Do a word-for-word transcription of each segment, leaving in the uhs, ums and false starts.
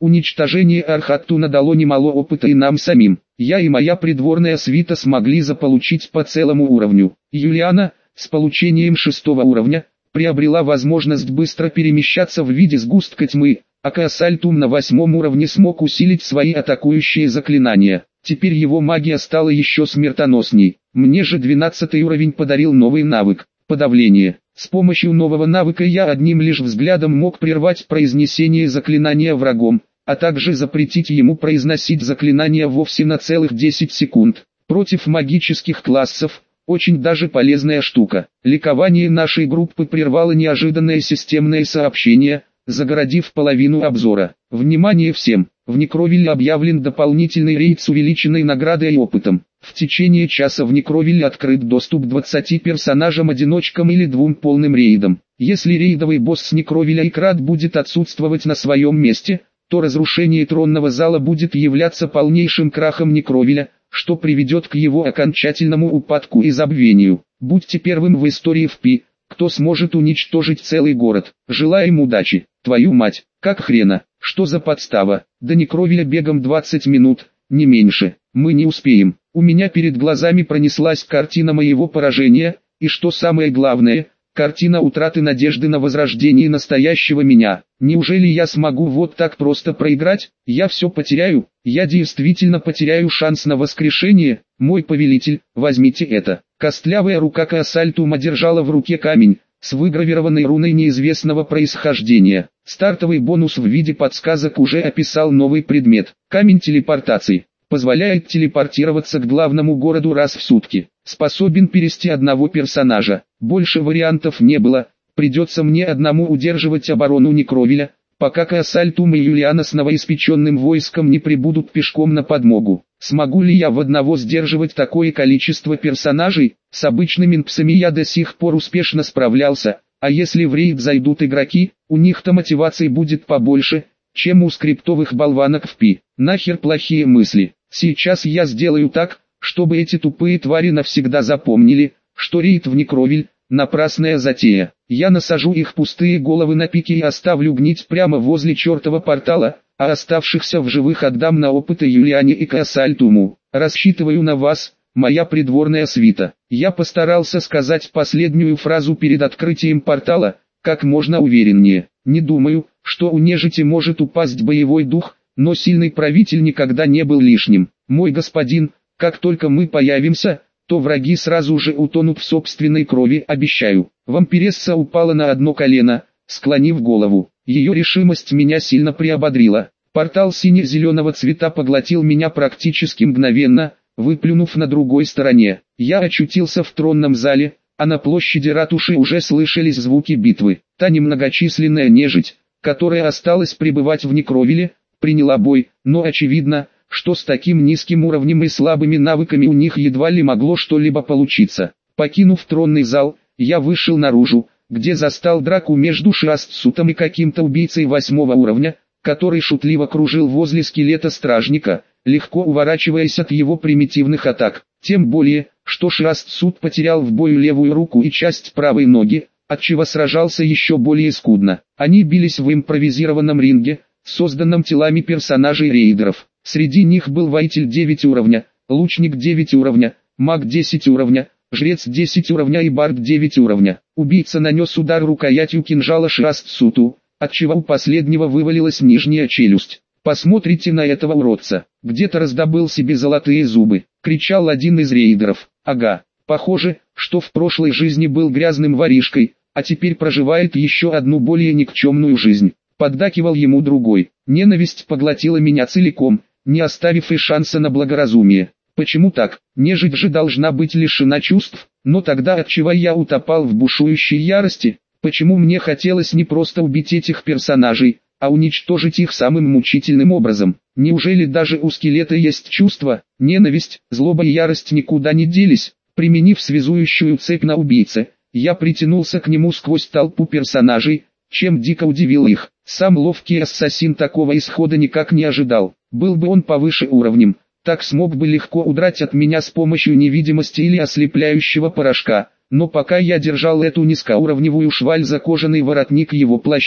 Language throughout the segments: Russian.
Уничтожение Архаттуна дало немало опыта и нам самим. Я и моя придворная свита смогли заполучить по целому уровню. Юлиана, с получением шестого уровня, приобрела возможность быстро перемещаться в виде сгустка тьмы, а Каасальтум на восьмом уровне смог усилить свои атакующие заклинания. Теперь его магия стала еще смертоносней. Мне же двенадцатый уровень подарил новый навык – подавление. С помощью нового навыка я одним лишь взглядом мог прервать произнесение заклинания врагом, а также запретить ему произносить заклинания вовсе на целых десять секунд. Против магических классов – очень даже полезная штука. Ликование нашей группы прервало неожиданное системное сообщение, загородив половину обзора. Внимание всем! В Некровилле объявлен дополнительный рейд с увеличенной наградой и опытом. В течение часа в Некровилле открыт доступ к двадцати персонажам-одиночкам или двум полным рейдам. Если рейдовый босс Некровилля Икрат будет отсутствовать на своем месте, то разрушение тронного зала будет являться полнейшим крахом Некровилля, что приведет к его окончательному упадку и забвению. Будьте первым в истории в Пи, кто сможет уничтожить целый город. Желаем удачи. Твою мать, как хрена, что за подстава? До Некровилля бегом двадцать минут, не меньше. Мы не успеем. У меня перед глазами пронеслась картина моего поражения, и что самое главное, картина утраты надежды на возрождение настоящего меня. Неужели я смогу вот так просто проиграть? Я все потеряю, я действительно потеряю шанс на воскрешение. Мой повелитель, возьмите это. Костлявая рука Каасальтума держала в руке камень, с выгравированной руной неизвестного происхождения. Стартовый бонус в виде подсказок уже описал новый предмет. Камень телепортации. Позволяет телепортироваться к главному городу раз в сутки. Способен перевести одного персонажа. Больше вариантов не было. Придется мне одному удерживать оборону Некровилля, пока Каасальтум и Юлиана с новоиспеченным войском не прибудут пешком на подмогу. Смогу ли я в одного сдерживать такое количество персонажей? С обычными нпсами я до сих пор успешно справлялся, а если в рейд зайдут игроки, у них-то мотивации будет побольше, чем у скриптовых болванок в Пи. Нахер плохие мысли. Сейчас я сделаю так, чтобы эти тупые твари навсегда запомнили, что рейд в Некровиль – напрасная затея. Я насажу их пустые головы на пике и оставлю гнить прямо возле чертова портала, а оставшихся в живых отдам на опыты Юлиане и Каасальтуму. Рассчитываю на вас, моя придворная свита. Я постарался сказать последнюю фразу перед открытием портала, как можно увереннее. Не думаю, что у нежити может упасть боевой дух, но сильный правитель никогда не был лишним. Мой господин, как только мы появимся, то враги сразу же утонут в собственной крови, обещаю. Вампиресса упала на одно колено, склонив голову. Ее решимость меня сильно приободрила. Портал сине-зеленого цвета поглотил меня практически мгновенно, выплюнув на другой стороне. Я очутился в тронном зале, а на площади ратуши уже слышались звуки битвы. Та немногочисленная нежить, которая осталась пребывать в Некровиле, приняла бой, но очевидно, что с таким низким уровнем и слабыми навыками у них едва ли могло что-либо получиться. Покинув тронный зал, я вышел наружу, где застал драку между Шиастсутом и каким-то убийцей восьмого уровня, который шутливо кружил возле скелета стражника, легко уворачиваясь от его примитивных атак. Тем более, что Шиастсут потерял в бою левую руку и часть правой ноги, отчего сражался еще более скудно. Они бились в импровизированном ринге, созданном телами персонажей рейдеров. Среди них был воитель девять уровня, лучник девять уровня, маг десять уровня, жрец десять уровня и бард девять уровня. Убийца нанес удар рукоятью кинжала Шиастсуту, отчего у последнего вывалилась нижняя челюсть. «Посмотрите на этого уродца, где-то раздобыл себе золотые зубы», — кричал один из рейдеров. «Ага, похоже, что в прошлой жизни был грязным воришкой, а теперь проживает еще одну более никчемную жизнь», — поддакивал ему другой. Ненависть поглотила меня целиком, не оставив и шанса на благоразумие. Почему так? Нежить же должна быть лишена чувств, но тогда отчего я утопал в бушующей ярости? Почему мне хотелось не просто убить этих персонажей, а уничтожить их самым мучительным образом? Неужели даже у скелета есть чувства? Ненависть, злоба и ярость никуда не делись. Применив связующую цепь на убийце, я притянулся к нему сквозь толпу персонажей, чем дико удивил их. Сам ловкий ассасин такого исхода никак не ожидал. Был бы он повыше уровнем, так смог бы легко удрать от меня с помощью невидимости или ослепляющего порошка. Но пока я держал эту низкоуровневую шваль за кожаный воротник его плаща,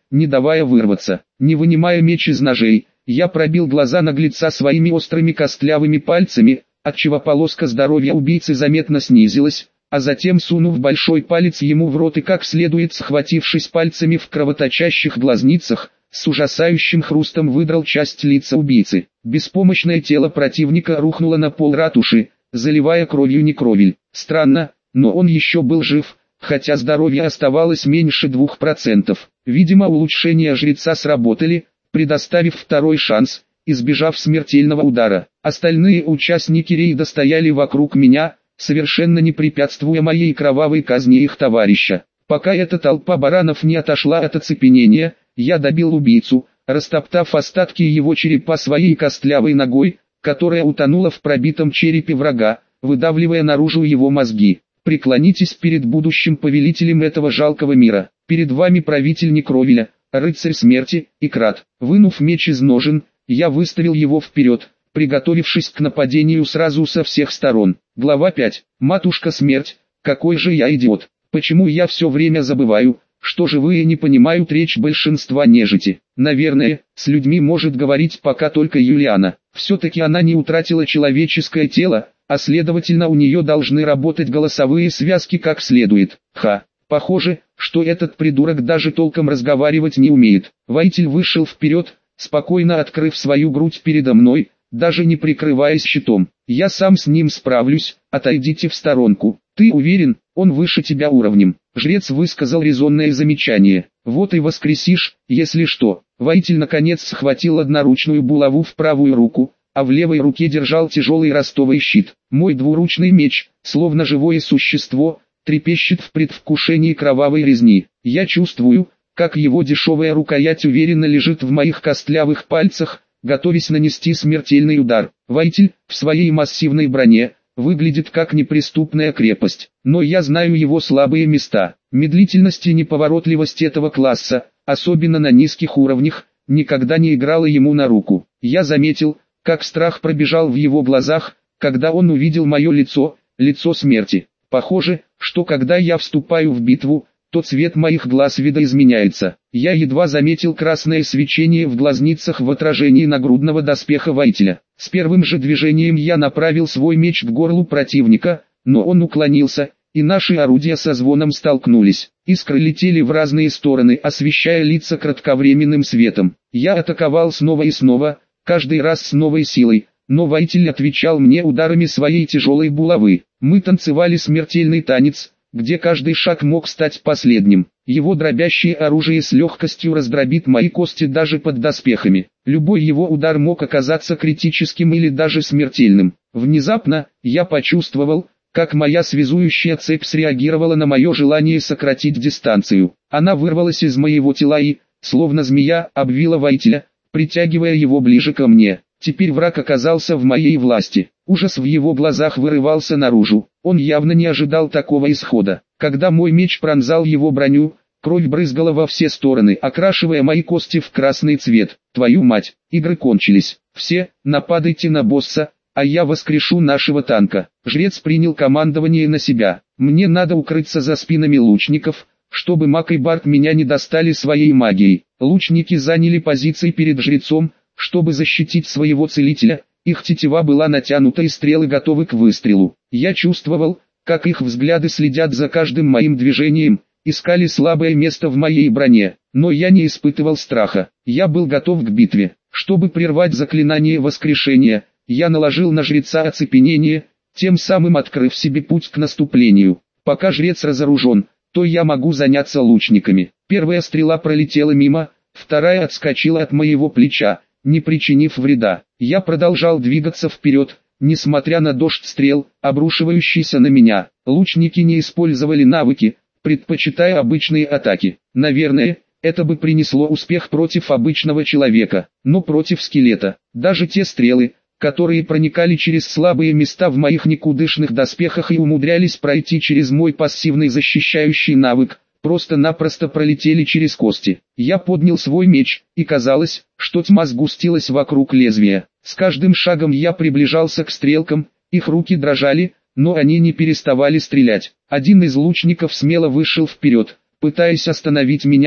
не давая вырваться. Не вынимая меч из ножей, я пробил глаза наглеца своими острыми костлявыми пальцами, отчего полоска здоровья убийцы заметно снизилась, а затем, сунув большой палец ему в рот и как следует схватившись пальцами в кровоточащих глазницах, с ужасающим хрустом выдрал часть лица убийцы. Беспомощное тело противника рухнуло на пол ратуши, заливая кровью некровель. Странно, но он еще был жив, хотя здоровье оставалось меньше двух процентов. Видимо, улучшения жреца сработали, предоставив второй шанс, избежав смертельного удара. Остальные участники рейда стояли вокруг меня, совершенно не препятствуя моей кровавой казни их товарища. Пока эта толпа баранов не отошла от оцепенения, я добил убийцу, растоптав остатки его черепа своей костлявой ногой, которая утонула в пробитом черепе врага, выдавливая наружу его мозги. Преклонитесь перед будущим повелителем этого жалкого мира. Перед вами правитель Некровеля, рыцарь смерти, Икрат. Вынув меч из ножен, я выставил его вперед, приготовившись к нападению сразу со всех сторон. Глава пять. Матушка смерть, какой же я идиот. Почему я все время забываю, что живые не понимают речь большинства нежити? Наверное, с людьми может говорить пока только Юлиана. Все-таки она не утратила человеческое тело, а следовательно у нее должны работать голосовые связки как следует. Ха, похоже, что этот придурок даже толком разговаривать не умеет. Воитель вышел вперед, спокойно открыв свою грудь передо мной, даже не прикрываясь щитом. Я сам с ним справлюсь, отойдите в сторонку. Ты уверен, он выше тебя уровнем? Жрец высказал резонное замечание. Вот и воскресишь, если что. Воитель наконец схватил одноручную булаву в правую руку, а в левой руке держал тяжелый ростовый щит. Мой двуручный меч, словно живое существо, трепещет в предвкушении кровавой резни. Я чувствую, как его дешевая рукоять уверенно лежит в моих костлявых пальцах, готовясь нанести смертельный удар. Воитель, в своей массивной броне, выглядит как неприступная крепость, но я знаю его слабые места. Медлительность и неповоротливость этого класса, особенно на низких уровнях, никогда не играла ему на руку. Я заметил, как страх пробежал в его глазах, когда он увидел мое лицо, лицо смерти. Похоже, что когда я вступаю в битву, то цвет моих глаз видоизменяется. Я едва заметил красное свечение в глазницах в отражении нагрудного доспеха воителя. С первым же движением я направил свой меч к горлу противника, но он уклонился, и наши орудия со звоном столкнулись. Искры летели в разные стороны, освещая лица кратковременным светом. Я атаковал снова и снова, каждый раз с новой силой, но воитель отвечал мне ударами своей тяжелой булавы. Мы танцевали смертельный танец, где каждый шаг мог стать последним. Его дробящее оружие с легкостью раздробит мои кости даже под доспехами. Любой его удар мог оказаться критическим или даже смертельным. Внезапно, я почувствовал, как моя связующая цепь среагировала на мое желание сократить дистанцию. Она вырвалась из моего тела и, словно змея, обвила воителя, притягивая его ближе ко мне. Теперь враг оказался в моей власти. Ужас в его глазах вырывался наружу. Он явно не ожидал такого исхода. Когда мой меч пронзал его броню, кровь брызгала во все стороны, окрашивая мои кости в красный цвет. Твою мать, игры кончились. Все, нападайте на босса, а я воскрешу нашего танка. Жрец принял командование на себя. Мне надо укрыться за спинами лучников, чтобы Мак и Барт меня не достали своей магией. Лучники заняли позиции перед жрецом, чтобы защитить своего целителя. Их тетива была натянута и стрелы готовы к выстрелу. Я чувствовал, как их взгляды следят за каждым моим движением, искали слабое место в моей броне, но я не испытывал страха. Я был готов к битве. Чтобы прервать заклинание воскрешения, я наложил на жреца оцепенение, тем самым открыв себе путь к наступлению. Пока жрец разоружен, то я могу заняться лучниками. Первая стрела пролетела мимо, вторая отскочила от моего плеча, не причинив вреда. Я продолжал двигаться вперед, несмотря на дождь стрел, обрушивающийся на меня. Лучники не использовали навыки, предпочитая обычные атаки. Наверное, это бы принесло успех против обычного человека, но против скелета. Даже те стрелы, которые проникали через слабые места в моих никудышных доспехах и умудрялись пройти через мой пассивный защищающий навык, просто-напросто пролетели через кости. Я поднял свой меч, и казалось, что тьма сгустилась вокруг лезвия. С каждым шагом я приближался к стрелкам, их руки дрожали, но они не переставали стрелять. Один из лучников смело вышел вперед, пытаясь остановить меня,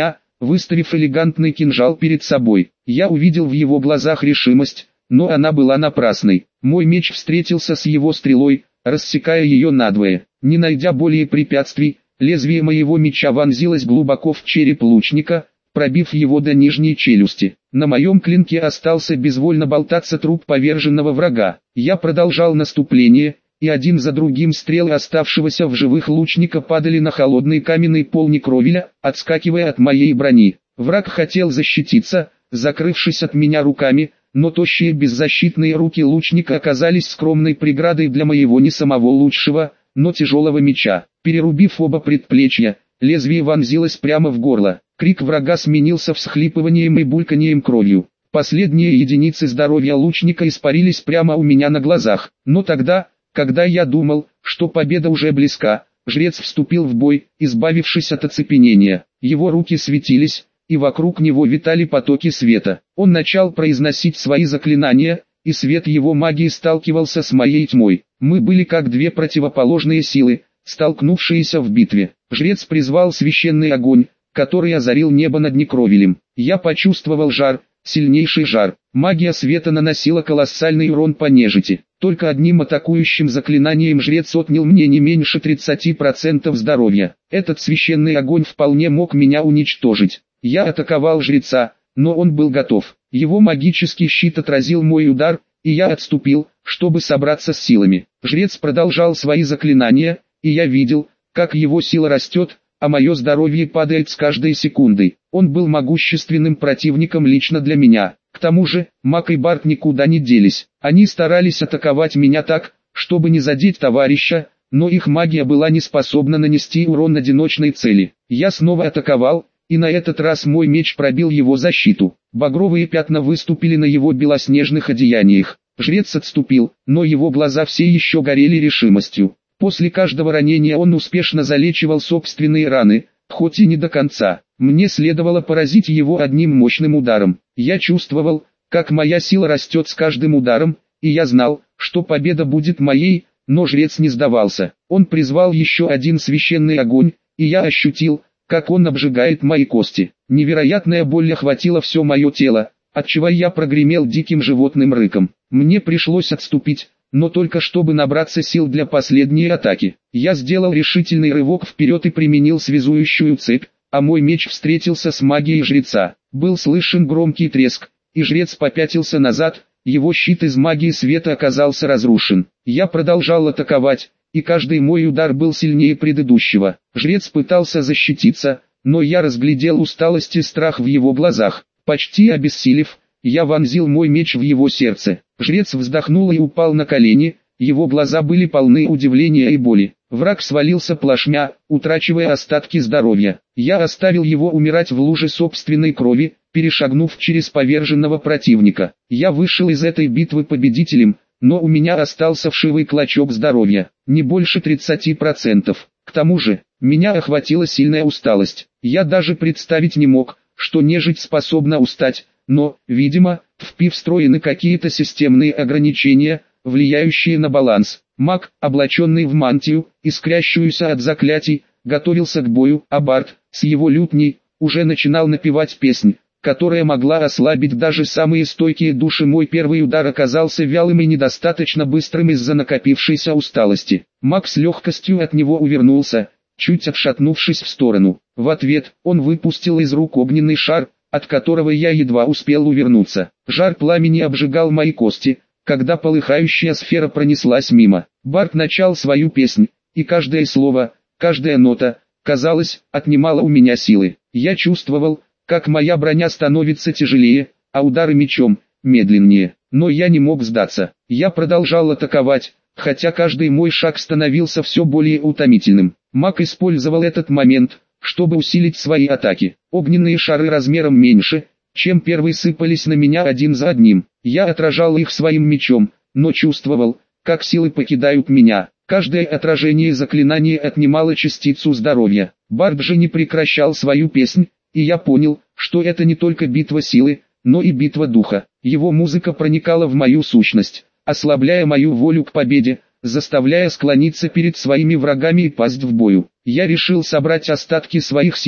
выставив элегантный кинжал перед собой. Я увидел в его глазах решимость, но она была напрасной. Мой меч встретился с его стрелой, рассекая ее надвое. Не найдя более препятствий, лезвие моего меча вонзилось глубоко в череп лучника, пробив его до нижней челюсти. На моем клинке остался безвольно болтаться труп поверженного врага. Я продолжал наступление, и один за другим стрелы оставшегося в живых лучника падали на холодный каменный пол некровеля, отскакивая от моей брони. Враг хотел защититься, закрывшись от меня руками, но тощие беззащитные руки лучника оказались скромной преградой для моего не самого лучшего, но тяжелого меча. Перерубив оба предплечья, лезвие вонзилось прямо в горло. Крик врага сменился всхлипыванием и бульканьем кровью. Последние единицы здоровья лучника испарились прямо у меня на глазах. Но тогда, когда я думал, что победа уже близка, жрец вступил в бой, избавившись от оцепенения. Его руки светились, и вокруг него витали потоки света. Он начал произносить свои заклинания, и свет его магии сталкивался с моей тьмой. Мы были как две противоположные силы, столкнувшиеся в битве. Жрец призвал священный огонь, который озарил небо над некровелем. Я почувствовал жар, сильнейший жар. Магия света наносила колоссальный урон по нежити. Только одним атакующим заклинанием жрец отнял мне не меньше тридцати процентов здоровья. Этот священный огонь вполне мог меня уничтожить. Я атаковал жреца, но он был готов. Его магический щит отразил мой удар, и я отступил, чтобы собраться с силами. Жрец продолжал свои заклинания, и я видел, как его сила растет, а мое здоровье падает с каждой секундой. Он был могущественным противником лично для меня. К тому же, Маг и Барт никуда не делись. Они старались атаковать меня так, чтобы не задеть товарища, но их магия была не способна нанести урон одиночной цели. Я снова атаковал, и на этот раз мой меч пробил его защиту. Багровые пятна выступили на его белоснежных одеяниях. Жрец отступил, но его глаза все еще горели решимостью. После каждого ранения он успешно залечивал собственные раны, хоть и не до конца. Мне следовало поразить его одним мощным ударом. Я чувствовал, как моя сила растет с каждым ударом, и я знал, что победа будет моей, но жрец не сдавался. Он призвал еще один священный огонь, и я ощутил, как он обжигает мои кости. Невероятная боль охватила все мое тело, отчего я прогремел диким животным рыком. Мне пришлось отступить, но только чтобы набраться сил для последней атаки. Я сделал решительный рывок вперед и применил связующую цепь, а мой меч встретился с магией жреца. Был слышен громкий треск, и жрец попятился назад, его щит из магии света оказался разрушен. Я продолжал атаковать, и каждый мой удар был сильнее предыдущего. Жрец пытался защититься, но я разглядел усталость и страх в его глазах. Почти обессилев, я вонзил мой меч в его сердце. Жрец вздохнул и упал на колени, его глаза были полны удивления и боли. Враг свалился плашмя, утрачивая остатки здоровья. Я оставил его умирать в луже собственной крови, перешагнув через поверженного противника. Я вышел из этой битвы победителем, но у меня остался вшивый клочок здоровья, не больше тридцати процентов. К тому же, меня охватила сильная усталость. Я даже представить не мог, что нежить способна устать, но, видимо, в пи встроены какие-то системные ограничения, влияющие на баланс. Маг, облаченный в мантию, искрящуюся от заклятий, готовился к бою, а Барт, с его лютней, уже начинал напевать песнь, которая могла ослабить даже самые стойкие души. Мой первый удар оказался вялым и недостаточно быстрым из-за накопившейся усталости. Маг с легкостью от него увернулся, чуть отшатнувшись в сторону. В ответ, он выпустил из рук огненный шар, от которого я едва успел увернуться. Жар пламени обжигал мои кости, когда полыхающая сфера пронеслась мимо. Барт начал свою песнь, и каждое слово, каждая нота, казалось, отнимала у меня силы. Я чувствовал, как моя броня становится тяжелее, а удары мечом медленнее. Но я не мог сдаться. Я продолжал атаковать, хотя каждый мой шаг становился все более утомительным. Маг использовал этот момент, чтобы усилить свои атаки. Огненные шары размером меньше, чем первые, сыпались на меня один за одним. Я отражал их своим мечом, но чувствовал, как силы покидают меня. Каждое отражение заклинания отнимало частицу здоровья. Барт же не прекращал свою песнь, и я понял, что это не только битва силы, но и битва духа. Его музыка проникала в мою сущность, ослабляя мою волю к победе, заставляя склониться перед своими врагами и пасть в бою. Я решил собрать остатки своих сил,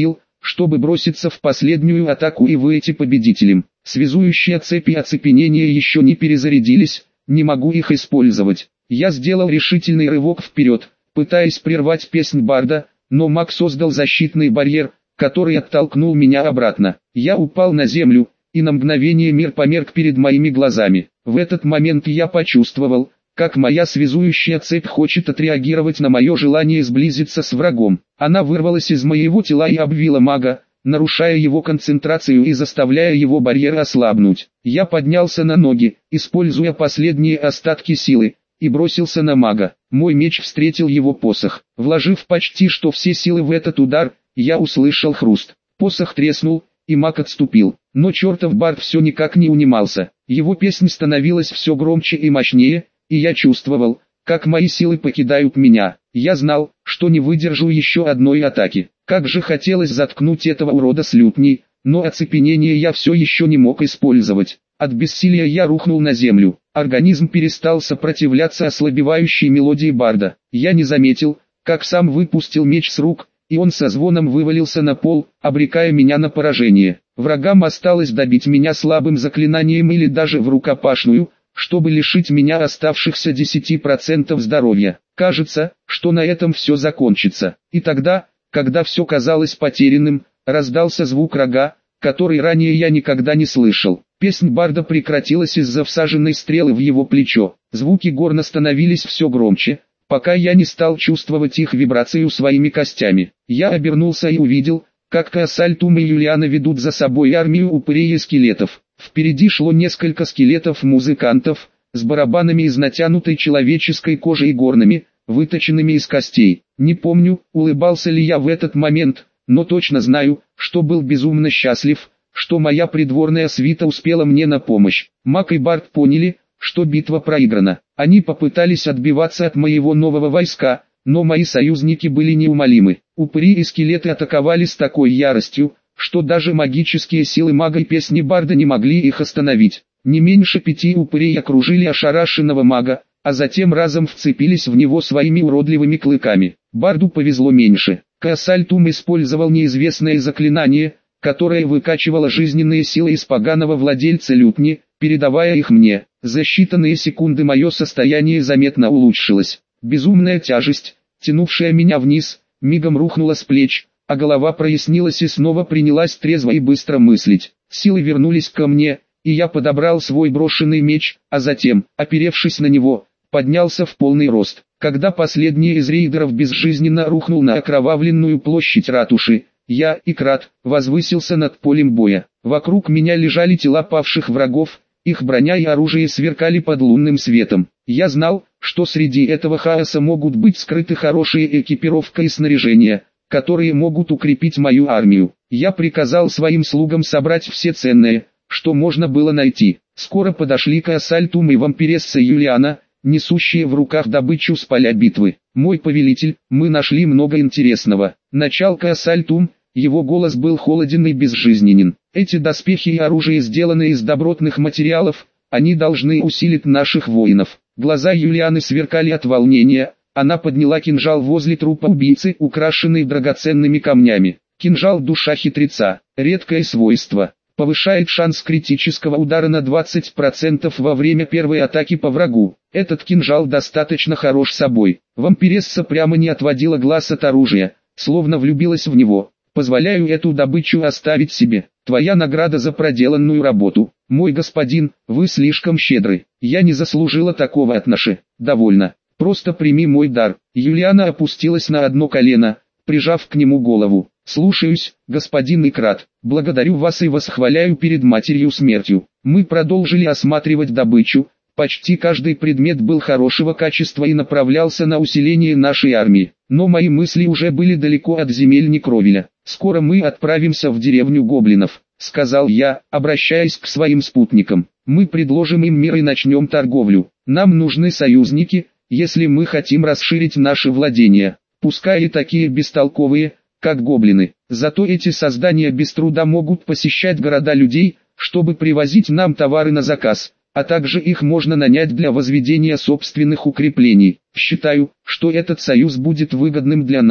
чтобы броситься в последнюю атаку и выйти победителем. Связующие цепи оцепенения еще не перезарядились, не могу их использовать. Я сделал решительный рывок вперед, пытаясь прервать песнь барда, но маг создал защитный барьер, который оттолкнул меня обратно. Я упал на землю, и на мгновение мир померк перед моими глазами. В этот момент я почувствовал, как моя связующая цепь хочет отреагировать на мое желание сблизиться с врагом. Она вырвалась из моего тела и обвила мага, нарушая его концентрацию и заставляя его барьер ослабнуть. Я поднялся на ноги, используя последние остатки силы, и бросился на мага. Мой меч встретил его посох. Вложив почти что все силы в этот удар, я услышал хруст. Посох треснул, и маг отступил. Но чертов бард все никак не унимался. Его песнь становилась все громче и мощнее, и я чувствовал, как мои силы покидают меня. Я знал, что не выдержу еще одной атаки. Как же хотелось заткнуть этого урода с лютней, но оцепенение я все еще не мог использовать. От бессилия я рухнул на землю. Организм перестал сопротивляться ослабевающей мелодии барда. Я не заметил, как сам выпустил меч с рук, и он со звоном вывалился на пол, обрекая меня на поражение. Врагам осталось добить меня слабым заклинанием или даже в рукопашную, чтобы лишить меня оставшихся десяти процентов здоровья. Кажется, что на этом все закончится. И тогда, когда все казалось потерянным, раздался звук рога, который ранее я никогда не слышал. Песнь барда прекратилась из-за всаженной стрелы в его плечо. Звуки горна становились все громче, пока я не стал чувствовать их вибрацию своими костями. Я обернулся и увидел, как Каасальтум и Юлиана ведут за собой армию упырей и скелетов. Впереди шло несколько скелетов-музыкантов, с барабанами из натянутой человеческой кожи и горнами, выточенными из костей. Не помню, улыбался ли я в этот момент, но точно знаю, что был безумно счастлив, что моя придворная свита успела мне на помощь. Маг и бард поняли, что битва проиграна. Они попытались отбиваться от моего нового войска, но мои союзники были неумолимы. Упыри и скелеты атаковали с такой яростью, что даже магические силы мага и песни барда не могли их остановить. Не меньше пяти упырей окружили ошарашенного мага, а затем разом вцепились в него своими уродливыми клыками. Барду повезло меньше. Каасальтум использовал неизвестное заклинание, которое выкачивало жизненные силы из поганого владельца лютни, передавая их мне. За считанные секунды мое состояние заметно улучшилось. Безумная тяжесть, тянувшая меня вниз, мигом рухнула с плеч, а голова прояснилась и снова принялась трезво и быстро мыслить. Силы вернулись ко мне, и я подобрал свой брошенный меч, а затем, оперевшись на него, поднялся в полный рост. Когда последний из рейдеров безжизненно рухнул на окровавленную площадь ратуши, я, Икрат, возвысился над полем боя. Вокруг меня лежали тела павших врагов, их броня и оружие сверкали под лунным светом. Я знал, что среди этого хаоса могут быть скрыты хорошие экипировка и снаряжение, которые могут укрепить мою армию. Я приказал своим слугам собрать все ценное, что можно было найти. Скоро подошли Каасальтум и вампиресса Юлиана, несущие в руках добычу с поля битвы. «Мой повелитель, мы нашли много интересного», — начал Каасальтум, его голос был холоден и безжизненен. «Эти доспехи и оружие сделаны из добротных материалов, они должны усилить наших воинов». Глаза Юлианы сверкали от волнения, она подняла кинжал возле трупа убийцы, украшенный драгоценными камнями. Кинжал душа хитреца, редкое свойство. Повышает шанс критического удара на двадцать процентов во время первой атаки по врагу. Этот кинжал достаточно хорош собой. Вампиресса прямо не отводила глаз от оружия, словно влюбилась в него. «Позволяю эту добычу оставить себе. Твоя награда за проделанную работу. Мой господин, вы слишком щедры. Я не заслужила такого отношения. Довольно. Просто прими мой дар». Юлиана опустилась на одно колено, прижав к нему голову. «Слушаюсь, господин Икрат. Благодарю вас и восхваляю перед матерью смертью». Мы продолжили осматривать добычу. Почти каждый предмет был хорошего качества и направлялся на усиление нашей армии. Но мои мысли уже были далеко от земель Некровеля. «Скоро мы отправимся в деревню гоблинов», — сказал я, обращаясь к своим спутникам. «Мы предложим им мир и начнем торговлю. Нам нужны союзники, если мы хотим расширить наши владения, пускай и такие бестолковые, как гоблины. Зато эти создания без труда могут посещать города людей, чтобы привозить нам товары на заказ, а также их можно нанять для возведения собственных укреплений. Считаю, что этот союз будет выгодным для нас».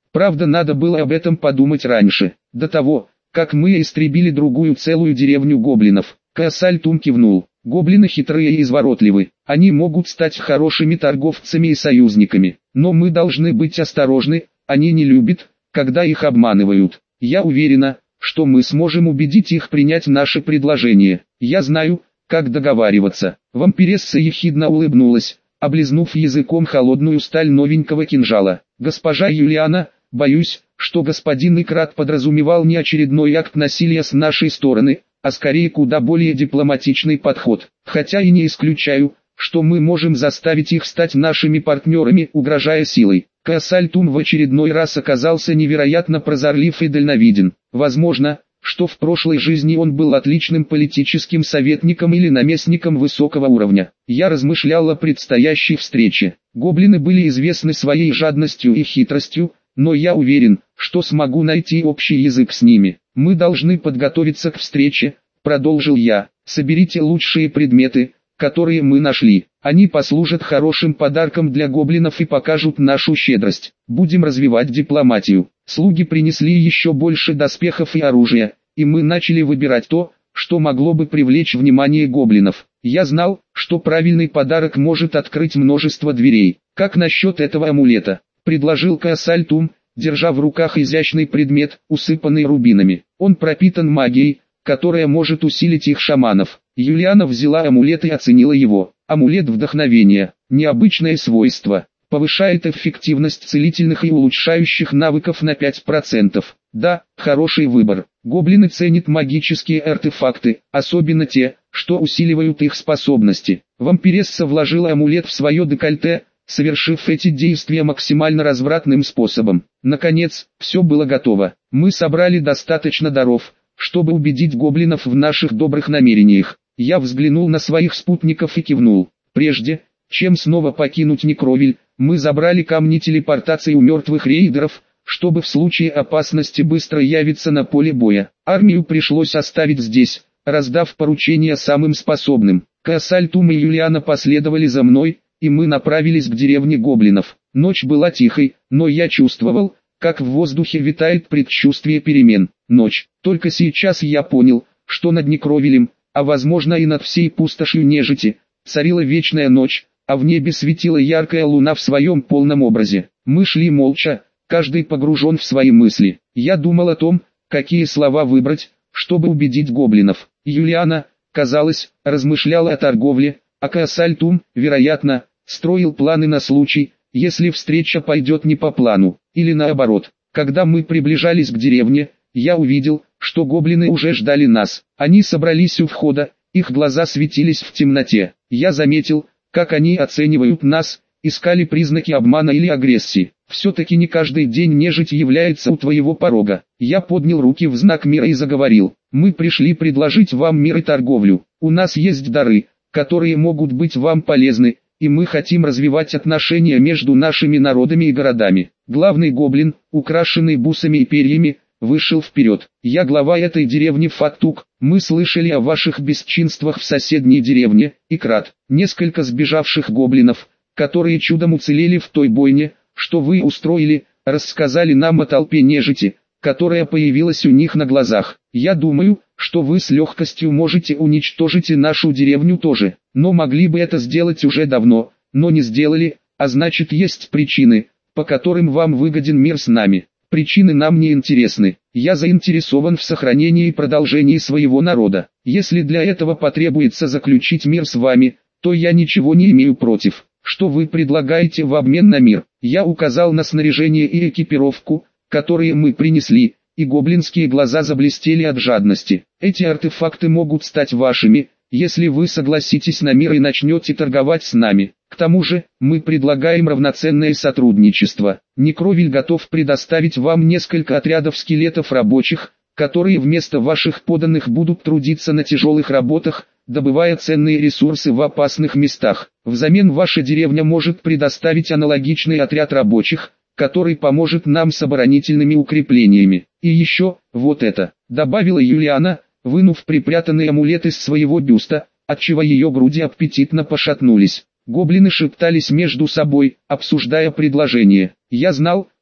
Правда, надо было об этом подумать раньше, до того, как мы истребили другую целую деревню гоблинов. Каасальтум кивнул. Гоблины хитрые и изворотливы, они могут стать хорошими торговцами и союзниками, но мы должны быть осторожны, они не любят, когда их обманывают. Я уверена, что мы сможем убедить их принять наше предложение. Я знаю, как договариваться. Вампиресса ехидно улыбнулась, облизнув языком холодную сталь новенького кинжала. Госпожа Юлиана, боюсь, что господин Икрат подразумевал не очередной акт насилия с нашей стороны, а скорее куда более дипломатичный подход. Хотя и не исключаю, что мы можем заставить их стать нашими партнерами, угрожая силой. Каасальтум в очередной раз оказался невероятно прозорлив и дальновиден. Возможно, что в прошлой жизни он был отличным политическим советником или наместником высокого уровня. Я размышлял о предстоящей встрече. Гоблины были известны своей жадностью и хитростью, но я уверен, что смогу найти общий язык с ними. Мы должны подготовиться к встрече, продолжил я. Соберите лучшие предметы, которые мы нашли. Они послужат хорошим подарком для гоблинов и покажут нашу щедрость. Будем развивать дипломатию. Слуги принесли еще больше доспехов и оружия, и мы начали выбирать то, что могло бы привлечь внимание гоблинов. Я знал, что правильный подарок может открыть множество дверей. Как насчет этого амулета? Предложил Каасальтум, держа в руках изящный предмет, усыпанный рубинами. Он пропитан магией, которая может усилить их шаманов. Юлиана взяла амулет и оценила его. Амулет вдохновения, необычное свойство, повышает эффективность целительных и улучшающих навыков на пять процентов. Да, хороший выбор. Гоблины ценят магические артефакты, особенно те, что усиливают их способности. Вампиресса вложила амулет в свое декольте, совершив эти действия максимально развратным способом. Наконец, все было готово. Мы собрали достаточно даров, чтобы убедить гоблинов в наших добрых намерениях. Я взглянул на своих спутников и кивнул. Прежде, чем снова покинуть Некровиль, мы забрали камни телепортации у мертвых рейдеров, чтобы в случае опасности быстро явиться на поле боя. Армию пришлось оставить здесь, раздав поручения самым способным. Каасальтум и Юлиана последовали за мной, и мы направились к деревне гоблинов. Ночь была тихой, но я чувствовал, как в воздухе витает предчувствие перемен. Ночь. Только сейчас я понял, что над Некровилем, а возможно и над всей пустошью нежити, царила вечная ночь, а в небе светила яркая луна в своем полном образе. Мы шли молча, каждый погружен в свои мысли. Я думал о том, какие слова выбрать, чтобы убедить гоблинов. Юлиана, казалось, размышляла о торговле, а Каасальтум, вероятно, строил планы на случай, если встреча пойдет не по плану, или наоборот. Когда мы приближались к деревне, я увидел, что гоблины уже ждали нас. Они собрались у входа, их глаза светились в темноте. Я заметил, как они оценивают нас, искали признаки обмана или агрессии. Все-таки не каждый день нежить является у твоего порога. Я поднял руки в знак мира и заговорил. Мы пришли предложить вам мир и торговлю. У нас есть дары, которые могут быть вам полезны, и мы хотим развивать отношения между нашими народами и городами. Главный гоблин, украшенный бусами и перьями, вышел вперед. Я глава этой деревни Фаттук. Мы слышали о ваших бесчинствах в соседней деревне, Икрат. Несколько сбежавших гоблинов, которые чудом уцелели в той бойне, что вы устроили, рассказали нам о толпе нежити, которая появилась у них на глазах. Я думаю, что вы с легкостью можете уничтожить и нашу деревню тоже, но могли бы это сделать уже давно, но не сделали, а значит есть причины, по которым вам выгоден мир с нами. Причины нам не интересны. Я заинтересован в сохранении и продолжении своего народа. Если для этого потребуется заключить мир с вами, то я ничего не имею против. Что вы предлагаете в обмен на мир? Я указал на снаряжение и экипировку, которые мы принесли, и гоблинские глаза заблестели от жадности. Эти артефакты могут стать вашими, если вы согласитесь на мир и начнете торговать с нами. К тому же, мы предлагаем равноценное сотрудничество. Некровиль готов предоставить вам несколько отрядов скелетов рабочих, которые вместо ваших подданных будут трудиться на тяжелых работах, добывая ценные ресурсы в опасных местах. Взамен ваша деревня может предоставить аналогичный отряд рабочих, который поможет нам с оборонительными укреплениями. И еще, вот это, добавила Юлиана, вынув припрятанный амулет из своего бюста, отчего ее груди аппетитно пошатнулись. Гоблины шептались между собой, обсуждая предложение. Я знал,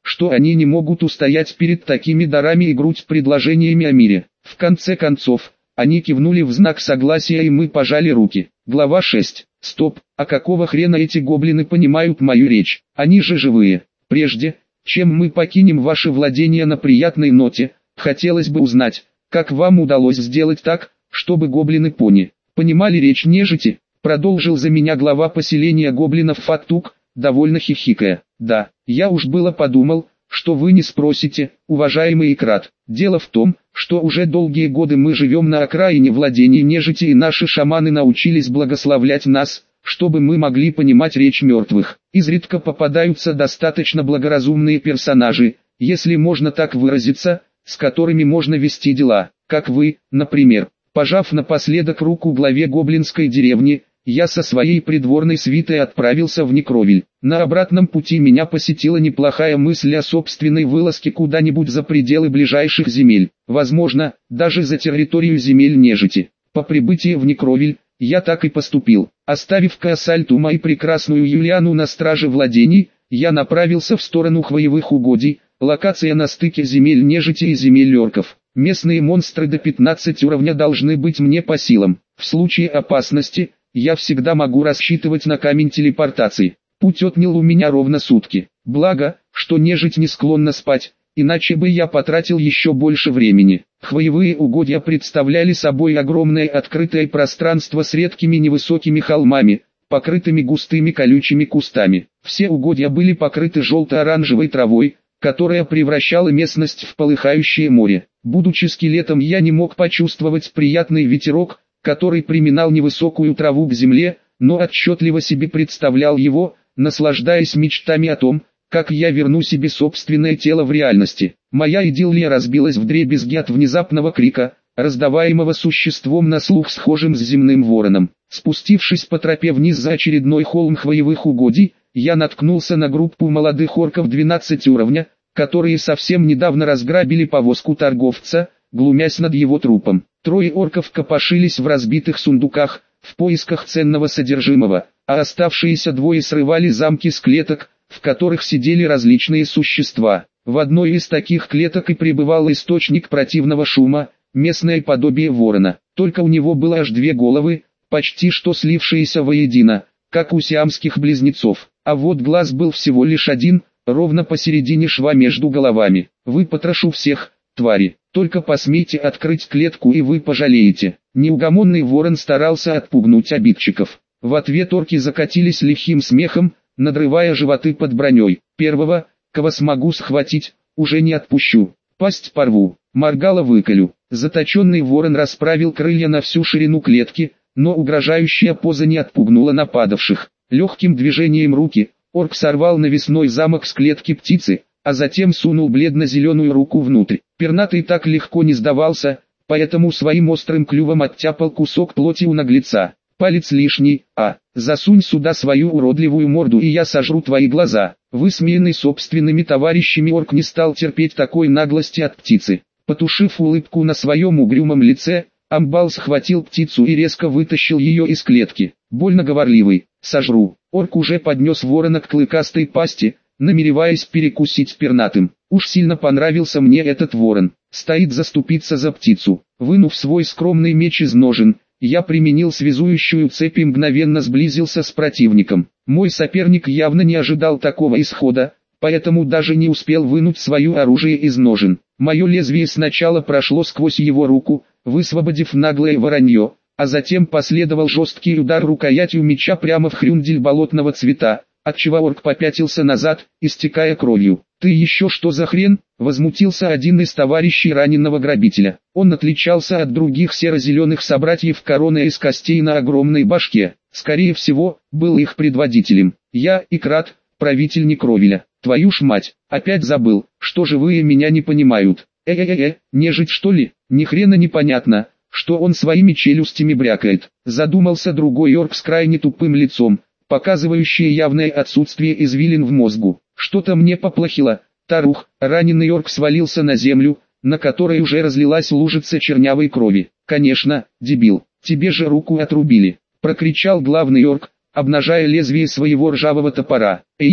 что они не могут устоять перед такими дарами и грудь предложениями о мире. В конце концов, они кивнули в знак согласия и мы пожали руки. Глава шесть. Стоп, а какого хрена эти гоблины понимают мою речь? Они же живые. Прежде, чем мы покинем ваше владение на приятной ноте, хотелось бы узнать, как вам удалось сделать так, чтобы гоблины пони понимали речь нежити? Продолжил за меня глава поселения гоблинов Фаттук, довольно хихикая. Да, я уж было подумал, что вы не спросите, уважаемый Икрат. Дело в том, что уже долгие годы мы живем на окраине владений нежити и наши шаманы научились благословлять нас, чтобы мы могли понимать речь мертвых. Изредка попадаются достаточно благоразумные персонажи, если можно так выразиться, с которыми можно вести дела, как вы, например. Пожав напоследок руку главе гоблинской деревни, я со своей придворной свитой отправился в Некровиль. На обратном пути меня посетила неплохая мысль о собственной вылазке куда-нибудь за пределы ближайших земель, возможно, даже за территорию земель нежити. По прибытии в Некровиль, я так и поступил. Оставив Каасальтума и прекрасную Юлиану на страже владений, я направился в сторону Хвоевых угодий, локация на стыке земель нежити и земель орков. Местные монстры до пятнадцати уровня должны быть мне по силам. В случае опасности, я всегда могу рассчитывать на камень телепортации. Путь отнял у меня ровно сутки. Благо, что нежить не склонна спать, иначе бы я потратил еще больше времени. Хвоевые угодья представляли собой огромное открытое пространство с редкими невысокими холмами, покрытыми густыми колючими кустами. Все угодья были покрыты желто-оранжевой травой, которая превращала местность в полыхающее море. Будучи скелетом, я не мог почувствовать приятный ветерок, который приминал невысокую траву к земле, но отчетливо себе представлял его, наслаждаясь мечтами о том, как я верну себе собственное тело в реальности. Моя идиллия разбилась вдребезги от внезапного крика, раздаваемого существом на слух схожим с земным вороном. Спустившись по тропе вниз за очередной холм Хвоевых угодий, я наткнулся на группу молодых орков двенадцати уровня, которые совсем недавно разграбили повозку торговца, глумясь над его трупом. Трое орков копошились в разбитых сундуках, в поисках ценного содержимого, а оставшиеся двое срывали замки с клеток, в которых сидели различные существа. В одной из таких клеток и пребывал источник противного шума, местное подобие ворона. Только у него было аж две головы, почти что слившиеся воедино, как у сиамских близнецов. А вот глаз был всего лишь один, ровно посередине шва между головами. «Выпотрошу всех, твари, только посмейте открыть клетку и вы пожалеете». Неугомонный ворон старался отпугнуть обидчиков. В ответ орки закатились лихим смехом, надрывая животы под броней. «Первого, кого смогу схватить, уже не отпущу. Пасть порву, моргало выколю». Заточенный ворон расправил крылья на всю ширину клетки, но угрожающая поза не отпугнула нападавших. Легким движением руки, орк сорвал навесной замок с клетки птицы, а затем сунул бледно-зеленую руку внутрь. Пернатый так легко не сдавался, поэтому своим острым клювом оттяпал кусок плоти у наглеца. «Палец лишний, а, засунь сюда свою уродливую морду и я сожру твои глаза». Высмеянный собственными товарищами орк не стал терпеть такой наглости от птицы. Потушив улыбку на своем угрюмом лице, амбал схватил птицу и резко вытащил ее из клетки. Больно говорливый, «сожру». Орк уже поднес ворона к клыкастой пасти, намереваясь перекусить пернатым. Уж сильно понравился мне этот ворон. Стоит заступиться за птицу. Вынув свой скромный меч из ножен, я применил связующую цепь и мгновенно сблизился с противником. Мой соперник явно не ожидал такого исхода, поэтому даже не успел вынуть свое оружие из ножен. Мое лезвие сначала прошло сквозь его руку, высвободив наглое воронье, а затем последовал жесткий удар рукоятью меча прямо в хрюндель болотного цвета, отчего орк попятился назад, истекая кровью. «Ты еще что за хрен?» — возмутился один из товарищей раненого грабителя. Он отличался от других серо-зеленых собратьев короной из костей на огромной башке. Скорее всего, был их предводителем. «Я, Икрат, правитель Некровиля. Твою ж мать, опять забыл, что живые меня не понимают. Э-э-э, нежить что ли? Ни хрена непонятно, что он своими челюстями брякает». Задумался другой орк с крайне тупым лицом, показывающее явное отсутствие извилин в мозгу. «Что-то мне поплохело, Тарух». Раненый орк свалился на землю, на которой уже разлилась лужица чернявой крови. «Конечно, дебил, тебе же руку отрубили», — прокричал главный орк, обнажая лезвие своего ржавого топора. «Эй,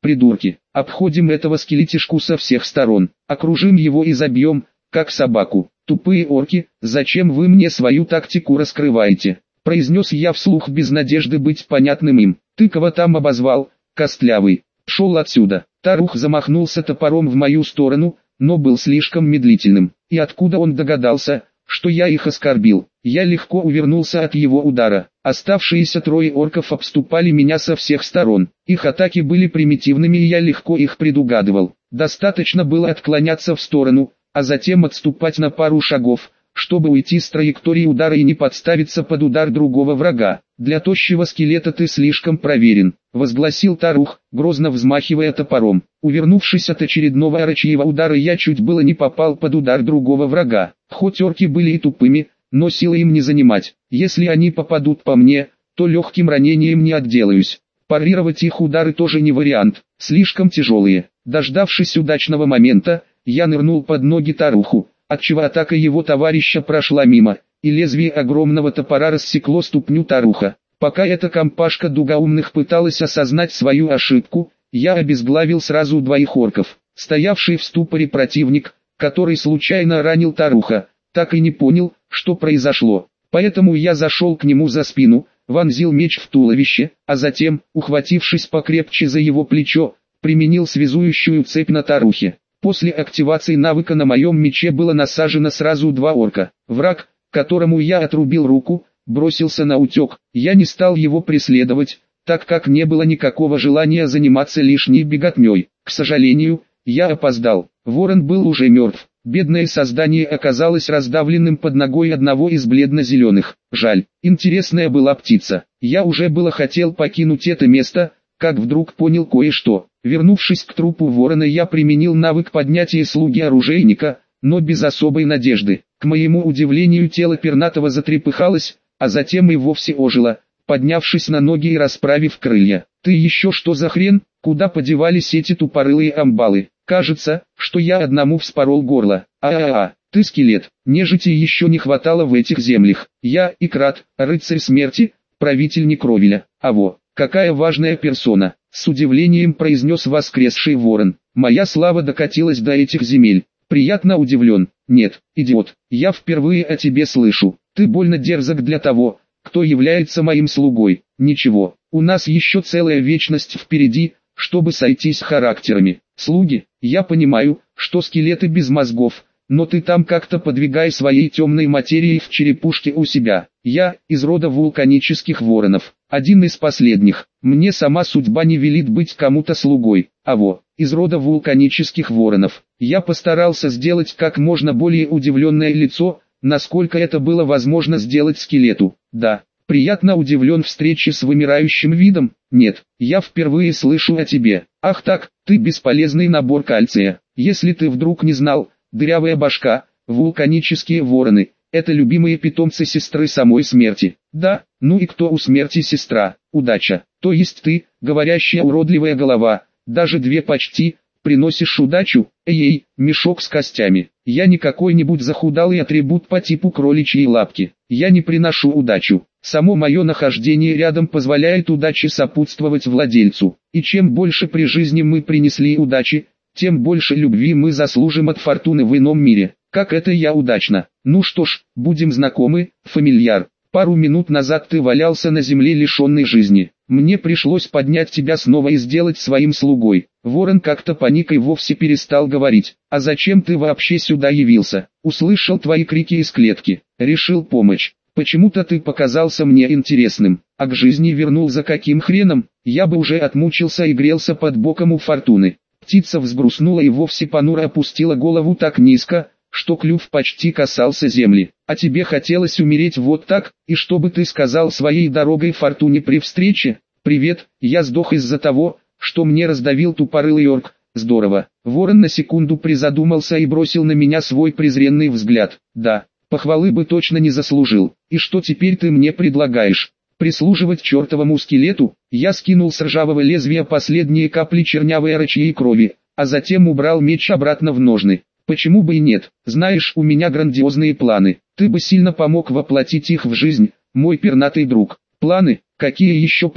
придурки. Обходим этого скелетишку со всех сторон, окружим его и забьем, как собаку. Тупые орки, зачем вы мне свою тактику раскрываете? Произнес я вслух без надежды быть понятным им. Ты кого там обозвал, костлявый? Шел отсюда. Тарух замахнулся топором в мою сторону, но был слишком медлительным. И откуда он догадался, что я их оскорбил? Я легко увернулся от его удара. Оставшиеся трое орков обступали меня со всех сторон. Их атаки были примитивными, и я легко их предугадывал. Достаточно было отклоняться в сторону, а затем отступать на пару шагов, чтобы уйти с траектории удара и не подставиться под удар другого врага. «Для тощего скелета ты слишком проверен», — возгласил Тарух, грозно взмахивая топором. Увернувшись от очередного орочьего удара, я чуть было не попал под удар другого врага. Хоть орки были и тупыми, но силы им не занимать. Если они попадут по мне, то легким ранением не отделаюсь. Парировать их удары тоже не вариант, слишком тяжелые. Дождавшись удачного момента, я нырнул под ноги Таруху, отчего атака его товарища прошла мимо, и лезвие огромного топора рассекло ступню Таруха. Пока эта компашка дугоумных пыталась осознать свою ошибку, я обезглавил сразу двоих орков. Стоявший в ступоре противник, который случайно ранил Таруха, так и не понял, что произошло. Поэтому я зашел к нему за спину, вонзил меч в туловище, а затем, ухватившись покрепче за его плечо, применил связующую цепь на Тарухе. После активации навыка на моем мече было насажено сразу два орка. Враг, которому я отрубил руку, бросился на утек. Я не стал его преследовать, так как не было никакого желания заниматься лишней беготней. К сожалению, я опоздал. Ворон был уже мертв. Бедное создание оказалось раздавленным под ногой одного из бледно-зеленых. Жаль, интересная была птица. Я уже было хотел покинуть это место, как вдруг понял кое-что. Вернувшись к трупу ворона, я применил навык поднятия слуги оружейника, но без особой надежды. К моему удивлению, тело пернатого затрепыхалось, а затем и вовсе ожило, поднявшись на ноги и расправив крылья. «Ты еще что за хрен? Куда подевались эти тупорылые амбалы? Кажется, что я одному вспорол горло. А-а-а, ты скелет, нежити еще не хватало в этих землях. Я Икрат, рыцарь смерти, правитель Некровеля. Аво, какая важная персона!» С удивлением произнес воскресший ворон. «Моя слава докатилась до этих земель. Приятно удивлен. Нет, идиот, я впервые о тебе слышу. Ты больно дерзок для того, кто является моим слугой. Ничего, у нас еще целая вечность впереди, чтобы сойтись характерами. Слуги, я понимаю, что скелеты без мозгов, но ты там как-то подвигай своей темной материей в черепушке у себя. Я из рода вулканических воронов, один из последних. Мне сама судьба не велит быть кому-то слугой. А во, из рода вулканических воронов. Я постарался сделать как можно более удивленное лицо, насколько это было возможно сделать скелету. Да, приятно удивлен встрече с вымирающим видом. Нет, я впервые слышу о тебе. Ах так, ты бесполезный набор кальция. Если ты вдруг не знал, дырявая башка, вулканические вороны – это любимые питомцы сестры самой смерти. Да, ну и кто у смерти сестра? Удача. То есть ты, говорящая уродливая голова, даже две почти, приносишь удачу? Эй, мешок с костями. Я не какой-нибудь захудалый атрибут по типу кроличьей лапки. Я не приношу удачу. Само мое нахождение рядом позволяет удаче сопутствовать владельцу. И чем больше при жизни мы принесли удачи, тем больше любви мы заслужим от фортуны в ином мире. Как это я удачно. Ну что ж, будем знакомы, фамильяр. Пару минут назад ты валялся на земле лишенной жизни. Мне пришлось поднять тебя снова и сделать своим слугой. Ворон как-то паник и вовсе перестал говорить. А зачем ты вообще сюда явился? Услышал твои крики из клетки. Решил помочь. Почему-то ты показался мне интересным. А к жизни вернул за каким хреном? Я бы уже отмучился и грелся под боком у фортуны. Птица взгрустнула и вовсе понуро опустила голову так низко, что клюв почти касался земли. А тебе хотелось умереть вот так, и что бы ты сказал своей дорогой фортуне при встрече? Привет, я сдох из-за того, что мне раздавил тупорылый орк. Здорово. Ворон на секунду призадумался и бросил на меня свой презренный взгляд. Да, похвалы бы точно не заслужил. И что теперь ты мне предлагаешь? Прислуживать чертовому скелету? Я скинул с ржавого лезвия последние капли чернявой рачьей крови, а затем убрал меч обратно в ножны. Почему бы и нет? Знаешь, у меня грандиозные планы. Ты бы сильно помог воплотить их в жизнь, мой пернатый друг. Планы? Какие еще планы?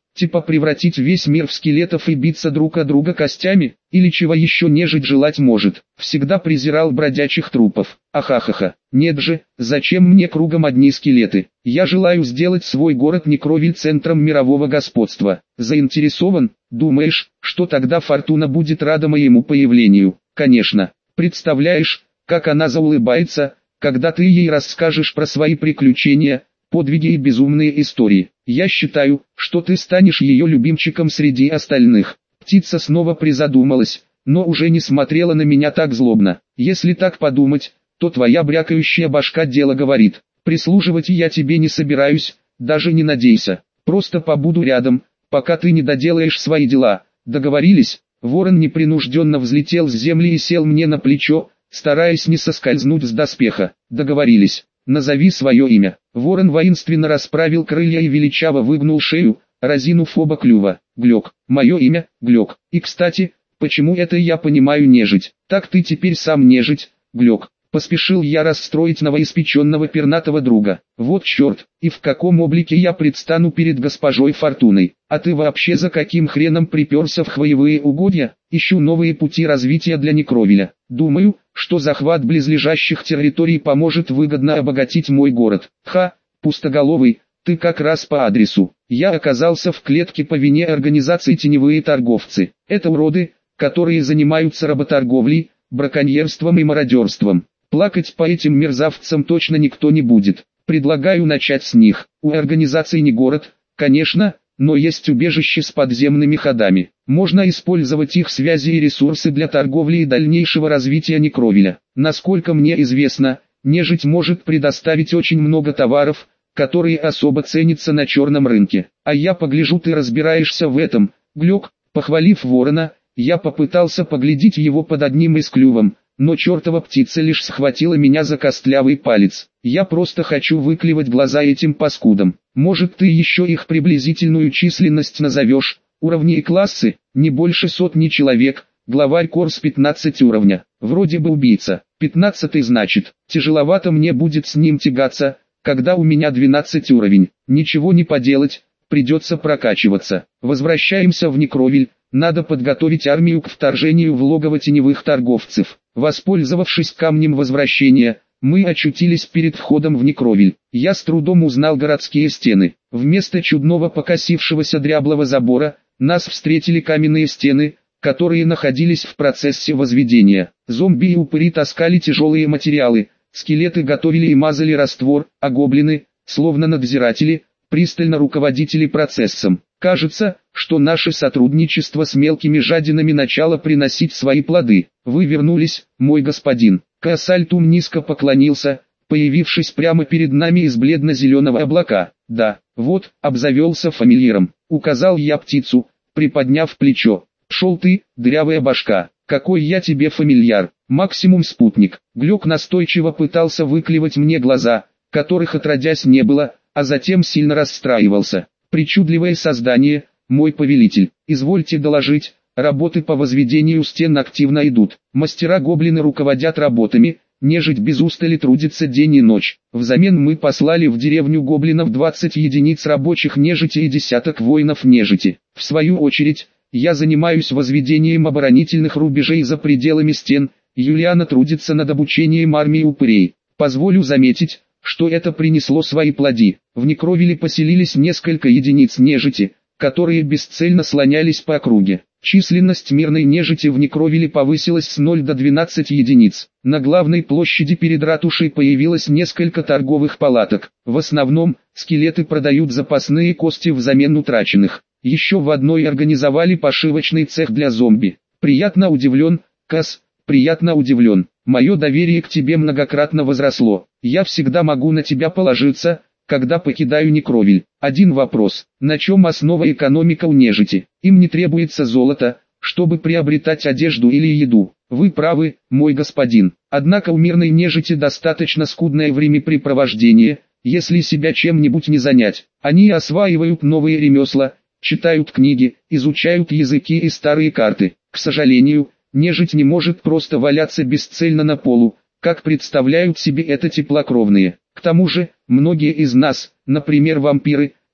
Типа превратить весь мир в скелетов и биться друг о друга костями? Или чего еще нежить желать может? Всегда презирал бродячих трупов. Ахахаха. Нет же, зачем мне кругом одни скелеты? Я желаю сделать свой город Некровиль центром мирового господства. Заинтересован? Думаешь, что тогда Фортуна будет рада моему появлению? Конечно. Представляешь, как она заулыбается, когда ты ей расскажешь про свои приключения, подвиги и безумные истории. Я считаю, что ты станешь ее любимчиком среди остальных. Птица снова призадумалась, но уже не смотрела на меня так злобно. Если так подумать, то твоя брякающая башка дело говорит. Прислуживать я тебе не собираюсь, даже не надейся. Просто побуду рядом, пока ты не доделаешь свои дела. Договорились? Ворон непринужденно взлетел с земли и сел мне на плечо, стараясь не соскользнуть с доспеха. Договорились. Назови свое имя. Ворон воинственно расправил крылья и величаво выгнул шею, разинув оба клюва. Глёк. Мое имя, Глёк. И кстати, почему это я понимаю нежить? Так ты теперь сам нежить, Глёк. Поспешил я расстроить новоиспеченного пернатого друга. Вот черт, и в каком облике я предстану перед госпожой Фортуной. А ты вообще за каким хреном приперся в хвоевые угодья? Ищу новые пути развития для Некровиля. Думаю, что захват близлежащих территорий поможет выгодно обогатить мой город. Ха, пустоголовый, ты как раз по адресу. Я оказался в клетке по вине организации «Теневые торговцы». Это уроды, которые занимаются работорговлей, браконьерством и мародерством. Плакать по этим мерзавцам точно никто не будет. Предлагаю начать с них. У организации не город, конечно, но есть убежище с подземными ходами. Можно использовать их связи и ресурсы для торговли и дальнейшего развития Некровиля. Насколько мне известно, нежить может предоставить очень много товаров, которые особо ценятся на черном рынке. А я погляжу, ты разбираешься в этом, Глёк. Похвалив ворона, я попытался поглядеть его под одним из клювом, но чертова птица лишь схватила меня за костлявый палец. Я просто хочу выклевать глаза этим паскудам. Может, ты еще их приблизительную численность назовешь? Уровни и классы, не больше сотни человек, главарь Корс пятнадцать уровня. Вроде бы убийца. пятнадцатый значит, тяжеловато мне будет с ним тягаться, когда у меня двенадцать уровень. Ничего не поделать, придется прокачиваться. Возвращаемся в Некровиль. Надо подготовить армию к вторжению в логово теневых торговцев. Воспользовавшись камнем возвращения, мы очутились перед входом в Некровиль. Я с трудом узнал городские стены. Вместо чудного покосившегося дряблого забора, нас встретили каменные стены, которые находились в процессе возведения. Зомби и упыри таскали тяжелые материалы, скелеты готовили и мазали раствор, а гоблины, словно надзиратели, пристально руководили процессом. Кажется, что наше сотрудничество с мелкими жадинами начало приносить свои плоды. Вы вернулись, мой господин. Каасальтум низко поклонился, появившись прямо перед нами из бледно-зеленого облака. Да, вот, обзавелся фамильяром. Указал я птицу, приподняв плечо. Шел ты, дырявая башка. Какой я тебе фамильяр, максимум спутник. Глёк настойчиво пытался выклевать мне глаза, которых отродясь не было, а затем сильно расстраивался. Причудливое создание, мой повелитель, извольте доложить, работы по возведению стен активно идут. Мастера-гоблины руководят работами, нежить без устали трудится день и ночь. Взамен мы послали в деревню гоблинов двадцать единиц рабочих нежити и десяток воинов нежити. В свою очередь, я занимаюсь возведением оборонительных рубежей за пределами стен, Юлиана трудится над обучением армии упырей. Позволю заметить, что это принесло свои плоды. В Некровиле поселились несколько единиц нежити, которые бесцельно слонялись по округе. Численность мирной нежити в Некровиле повысилась с нуля до двенадцати единиц. На главной площади перед ратушей появилось несколько торговых палаток. В основном, скелеты продают запасные кости взамен утраченных. Еще в одной организовали пошивочный цех для зомби. Приятно удивлен, Кас, приятно удивлен. Мое доверие к тебе многократно возросло. Я всегда могу на тебя положиться, когда покидаю Некровиль. Один вопрос: на чем основа экономика у нежити? Им не требуется золото, чтобы приобретать одежду или еду. Вы правы, мой господин. Однако у мирной нежити достаточно скудное времяпрепровождение, если себя чем-нибудь не занять. Они осваивают новые ремесла, читают книги, изучают языки и старые карты. К сожалению, нежить не может просто валяться бесцельно на полу, как представляют себе это теплокровные. К тому же, многие из нас, например вампиры,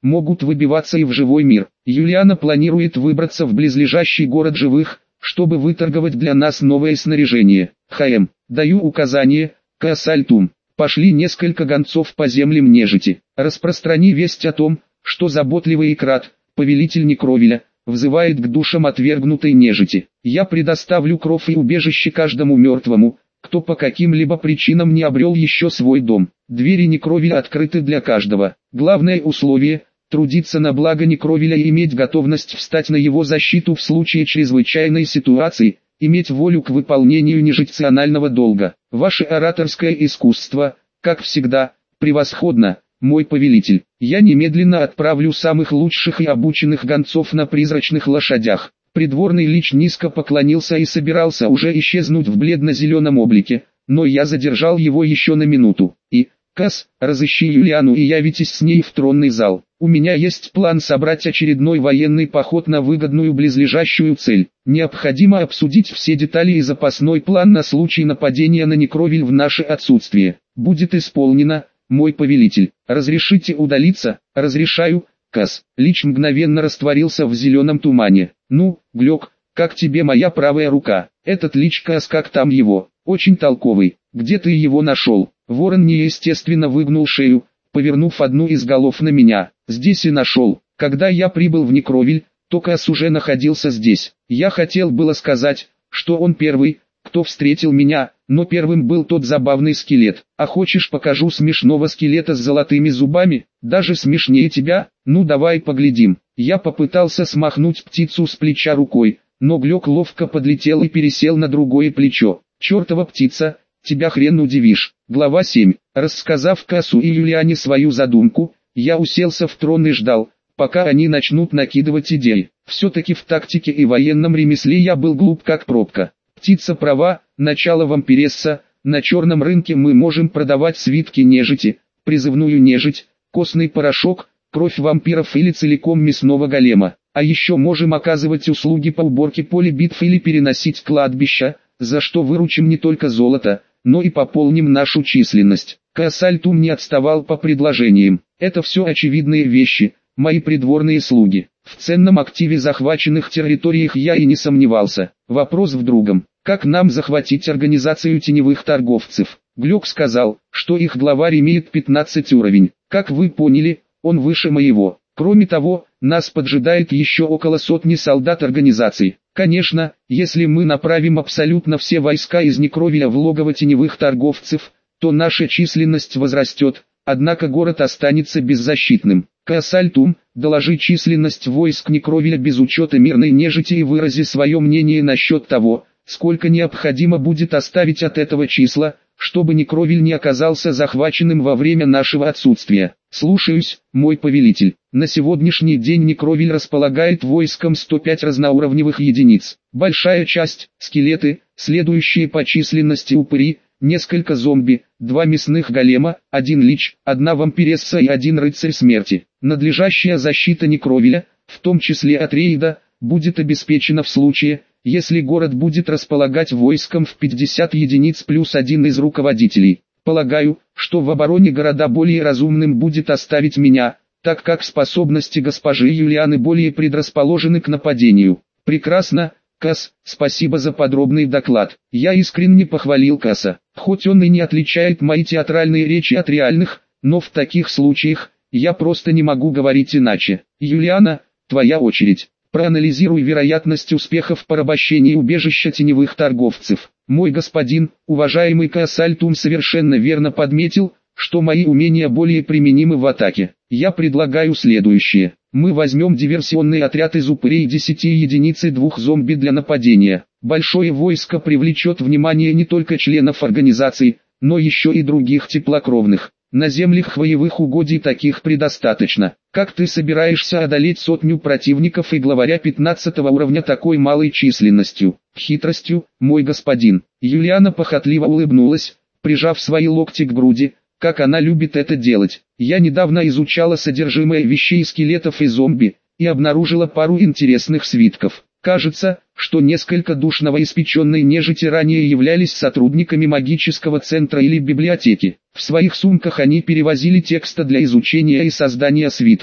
могут выбиваться и в живой мир. Юлиана планирует выбраться в близлежащий город живых, чтобы выторговать для нас новое снаряжение. ХМ. Даю указание, Каасальтум. Пошли несколько гонцов по землям нежити. Распространи весть о том, что заботливый Икрат, повелитель Некровиля, взывает к душам отвергнутой нежити. Я предоставлю кров и убежище каждому мертвому, кто по каким-либо причинам не обрел еще свой дом. Двери Некровиля открыты для каждого. Главное условие – трудиться на благо Некровиля и иметь готовность встать на его защиту в случае чрезвычайной ситуации, иметь волю к выполнению нежитционального долга. Ваше ораторское искусство, как всегда, превосходно, мой повелитель. Я немедленно отправлю самых лучших и обученных гонцов на призрачных лошадях. Придворный лич низко поклонился и собирался уже исчезнуть в бледно-зеленом облике, но я задержал его еще на минуту. И, Кас, разыщи Юлиану и явитесь с ней в тронный зал. У меня есть план собрать очередной военный поход на выгодную близлежащую цель. Необходимо обсудить все детали и запасной план на случай нападения на Некровиль в наше отсутствие. Будет исполнено, мой повелитель. Разрешите удалиться? Разрешаю, Кас. Лич мгновенно растворился в зеленом тумане. Ну, Глёк, как тебе моя правая рука? Этот Лич Кас, как там его? Очень толковый. Где ты его нашел? Ворон неестественно выгнул шею, повернув одну из голов на меня. Здесь и нашел. Когда я прибыл в Некровиль, то Кас уже находился здесь. Я хотел было сказать, что он первый, кто встретил меня, но первым был тот забавный скелет. А хочешь, покажу смешного скелета с золотыми зубами? Даже смешнее тебя? Ну давай поглядим. Я попытался смахнуть птицу с плеча рукой, но Глёк ловко подлетел и пересел на другое плечо. Чёртова птица, тебя хрен удивишь. Глава семь. Рассказав Касу и Юлиане свою задумку, я уселся в трон и ждал, пока они начнут накидывать идеи. Все-таки в тактике и военном ремесле я был глуп как пробка. Птица права, начало вампиресса, на черном рынке мы можем продавать свитки нежити, призывную нежить, костный порошок, кровь вампиров или целиком мясного голема. А еще можем оказывать услуги по уборке поля битв или переносить кладбища, за что выручим не только золото, но и пополним нашу численность. Каасальтум не отставал по предложениям. Это все очевидные вещи, мои придворные слуги. В ценном активе захваченных территориях я и не сомневался. Вопрос в другом. Как нам захватить организацию теневых торговцев? Глёк сказал, что их главарь имеет пятнадцать уровень. Как вы поняли, он выше моего. Кроме того, нас поджидает еще около сотни солдат организации. Конечно, если мы направим абсолютно все войска из Некровиля в логово теневых торговцев, то наша численность возрастет, однако город останется беззащитным. Каасальтум, доложи численность войск Некровиля без учета мирной нежити и вырази свое мнение насчет того, сколько необходимо будет оставить от этого числа, чтобы Некровиль не оказался захваченным во время нашего отсутствия. Слушаюсь, мой повелитель. На сегодняшний день Некровиль располагает войском сто пять разноуровневых единиц. Большая часть – скелеты, следующие по численности упыри, несколько зомби, два мясных голема, один лич, одна вампиресса и один рыцарь смерти. Надлежащая защита Некровиля, в том числе от рейда, будет обеспечена в случае, если город будет располагать войском в пятьдесят единиц плюс один из руководителей. Полагаю, что в обороне города более разумным будет оставить меня, так как способности госпожи Юлианы более предрасположены к нападению. Прекрасно, Кас, спасибо за подробный доклад. Я искренне похвалил Каса. Хоть он и не отличает мои театральные речи от реальных, но в таких случаях, я просто не могу говорить иначе. Юлиана, твоя очередь. Проанализируй вероятность успеха в порабощении убежища теневых торговцев. Мой господин, уважаемый Каасальтум совершенно верно подметил, что мои умения более применимы в атаке. Я предлагаю следующее. Мы возьмем диверсионный отряд из упырей десяти единиц и двух зомби для нападения. Большое войско привлечет внимание не только членов организации, но еще и других теплокровных. На землях хвоевых угодий таких предостаточно. Как ты собираешься одолеть сотню противников и главаря пятнадцатого уровня такой малой численностью? Хитростью, мой господин. Юлиана похотливо улыбнулась, прижав свои локти к груди, как она любит это делать. Я недавно изучала содержимое вещей скелетов и зомби, и обнаружила пару интересных свитков. Кажется, что несколько душ новоиспеченной нежити ранее являлись сотрудниками магического центра или библиотеки. В своих сумках они перевозили тексты для изучения и создания свитков.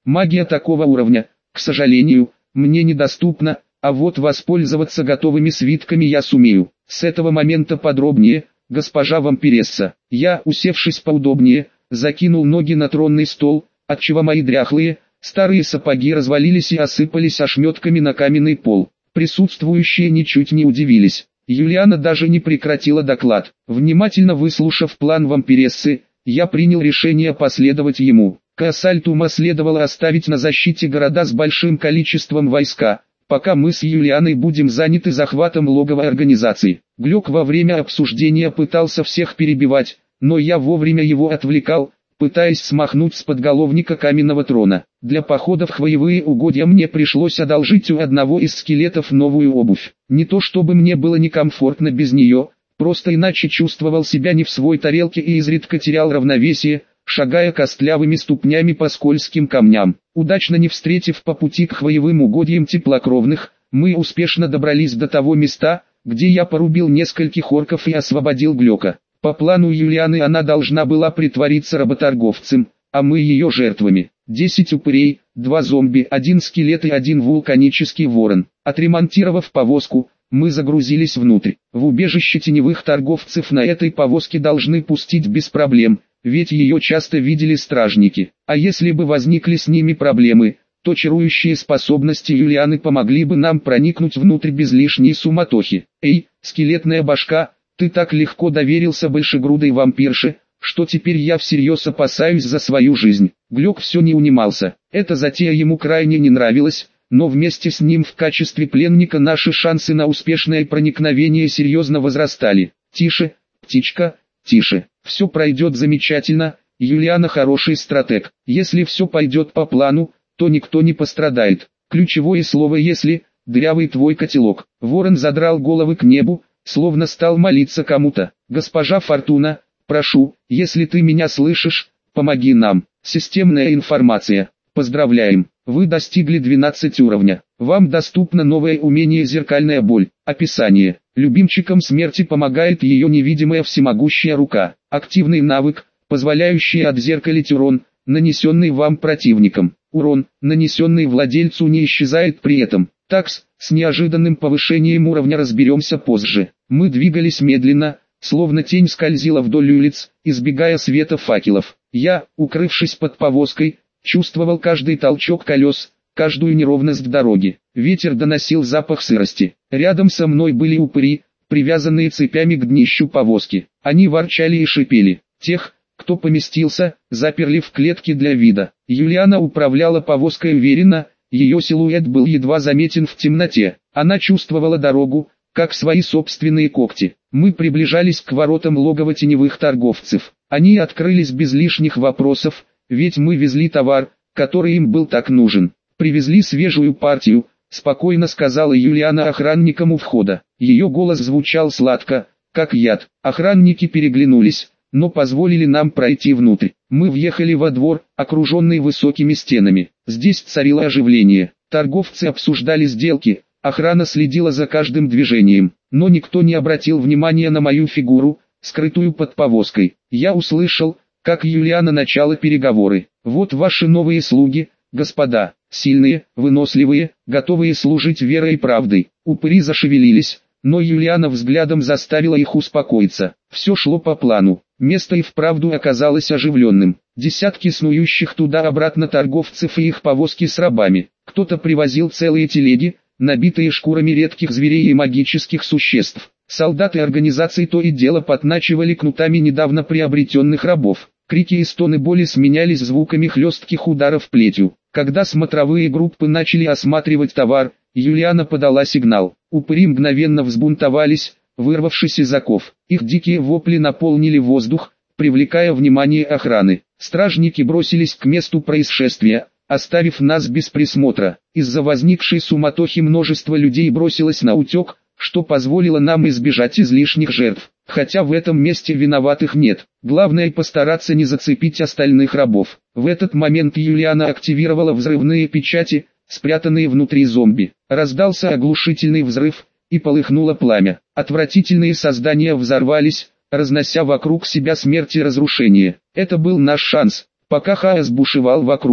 Магия такого уровня, к сожалению, мне недоступна, а вот воспользоваться готовыми свитками я сумею. С этого момента подробнее, госпожа вампиресса. Я, усевшись поудобнее, закинул ноги на тронный стол, отчего мои дряхлые, старые сапоги развалились и осыпались ошметками на каменный пол. Присутствующие ничуть не удивились. Юлиана даже не прекратила доклад. Внимательно выслушав план вампирессы, я принял решение последовать ему. Кассальтума следовало оставить на защите города с большим количеством войска, пока мы с Юлианой будем заняты захватом логовой организации. Глёк во время обсуждения пытался всех перебивать, но я вовремя его отвлекал, пытаясь смахнуть с подголовника каменного трона. Для похода в хвоевые угодья мне пришлось одолжить у одного из скелетов новую обувь. Не то чтобы мне было некомфортно без нее, просто иначе чувствовал себя не в своей тарелке и изредка терял равновесие, шагая костлявыми ступнями по скользким камням. Удачно не встретив по пути к хвоевым угодьям теплокровных, мы успешно добрались до того места, где я порубил нескольких орков и освободил Глёка. По плану Юлианы она должна была притвориться работорговцем, а мы ее жертвами. Десять упырей, два зомби, один скелет и один вулканический ворон. Отремонтировав повозку, мы загрузились внутрь. В убежище теневых торговцев на этой повозке должны пустить без проблем, ведь ее часто видели стражники. А если бы возникли с ними проблемы, то чарующие способности Юлианы помогли бы нам проникнуть внутрь без лишней суматохи. Эй, скелетная башка, ты так легко доверился большегрудой вампирше, что теперь я всерьез опасаюсь за свою жизнь. Глёк все не унимался. Эта затея ему крайне не нравилась, но вместе с ним в качестве пленника наши шансы на успешное проникновение серьезно возрастали. Тише, птичка, тише. Все пройдет замечательно, Юлиана хороший стратег. Если все пойдет по плану, то никто не пострадает. Ключевое слово «если», дырявый твой котелок. Ворон задрал головы к небу, словно стал молиться кому-то. Госпожа Фортуна, прошу, если ты меня слышишь, помоги нам. Системная информация. Поздравляем, вы достигли двенадцатого уровня. Вам доступно новое умение «Зеркальная боль». Описание. Любимчикам смерти помогает ее невидимая всемогущая рука. Активный навык, позволяющий отзеркалить урон, нанесенный вам противником. Урон, нанесенный владельцу, не исчезает при этом. Такс, с неожиданным повышением уровня разберемся позже. Мы двигались медленно, словно тень скользила вдоль улиц, избегая света факелов. Я, укрывшись под повозкой, чувствовал каждый толчок колес, каждую неровность дороги. Ветер доносил запах сырости. Рядом со мной были упыри, привязанные цепями к днищу повозки. Они ворчали и шипели. Тех, кто поместился, заперли в клетки для вида. Юлиана управляла повозкой уверенно, ее силуэт был едва заметен в темноте. Она чувствовала дорогу, как свои собственные когти. Мы приближались к воротам логова теневых торговцев. Они открылись без лишних вопросов, ведь мы везли товар, который им был так нужен. Привезли свежую партию, спокойно сказала Юлиана охранникам у входа. Ее голос звучал сладко, как яд. Охранники переглянулись, но позволили нам пройти внутрь. Мы въехали во двор, окруженный высокими стенами. Здесь царило оживление. Торговцы обсуждали сделки, охрана следила за каждым движением. Но никто не обратил внимания на мою фигуру, скрытую под повозкой. Я услышал, как Юлиана начала переговоры. Вот ваши новые слуги, господа, сильные, выносливые, готовые служить верой и правдой. Упыри зашевелились, но Юлиана взглядом заставила их успокоиться. Все шло по плану. Место и вправду оказалось оживленным. Десятки снующих туда-обратно торговцев и их повозки с рабами. Кто-то привозил целые телеги, набитые шкурами редких зверей и магических существ. Солдаты организации то и дело подначивали кнутами недавно приобретенных рабов. Крики и стоны боли сменялись звуками хлестких ударов плетью. Когда смотровые группы начали осматривать товар, Юлиана подала сигнал. Упыри мгновенно взбунтовались, вырвавшись из оков. Их дикие вопли наполнили воздух, привлекая внимание охраны. Стражники бросились к месту происшествия, оставив нас без присмотра. Из-за возникшей суматохи множество людей бросилось на утек, что позволило нам избежать излишних жертв. Хотя в этом месте виноватых нет. Главное постараться не зацепить остальных рабов. В этот момент Юлиана активировала взрывные печати, спрятанные внутри зомби. Раздался оглушительный взрыв, и полыхнуло пламя. Отвратительные создания взорвались, разнося вокруг себя смерть и разрушение. Это был наш шанс. Пока хаос бушевал вокруг,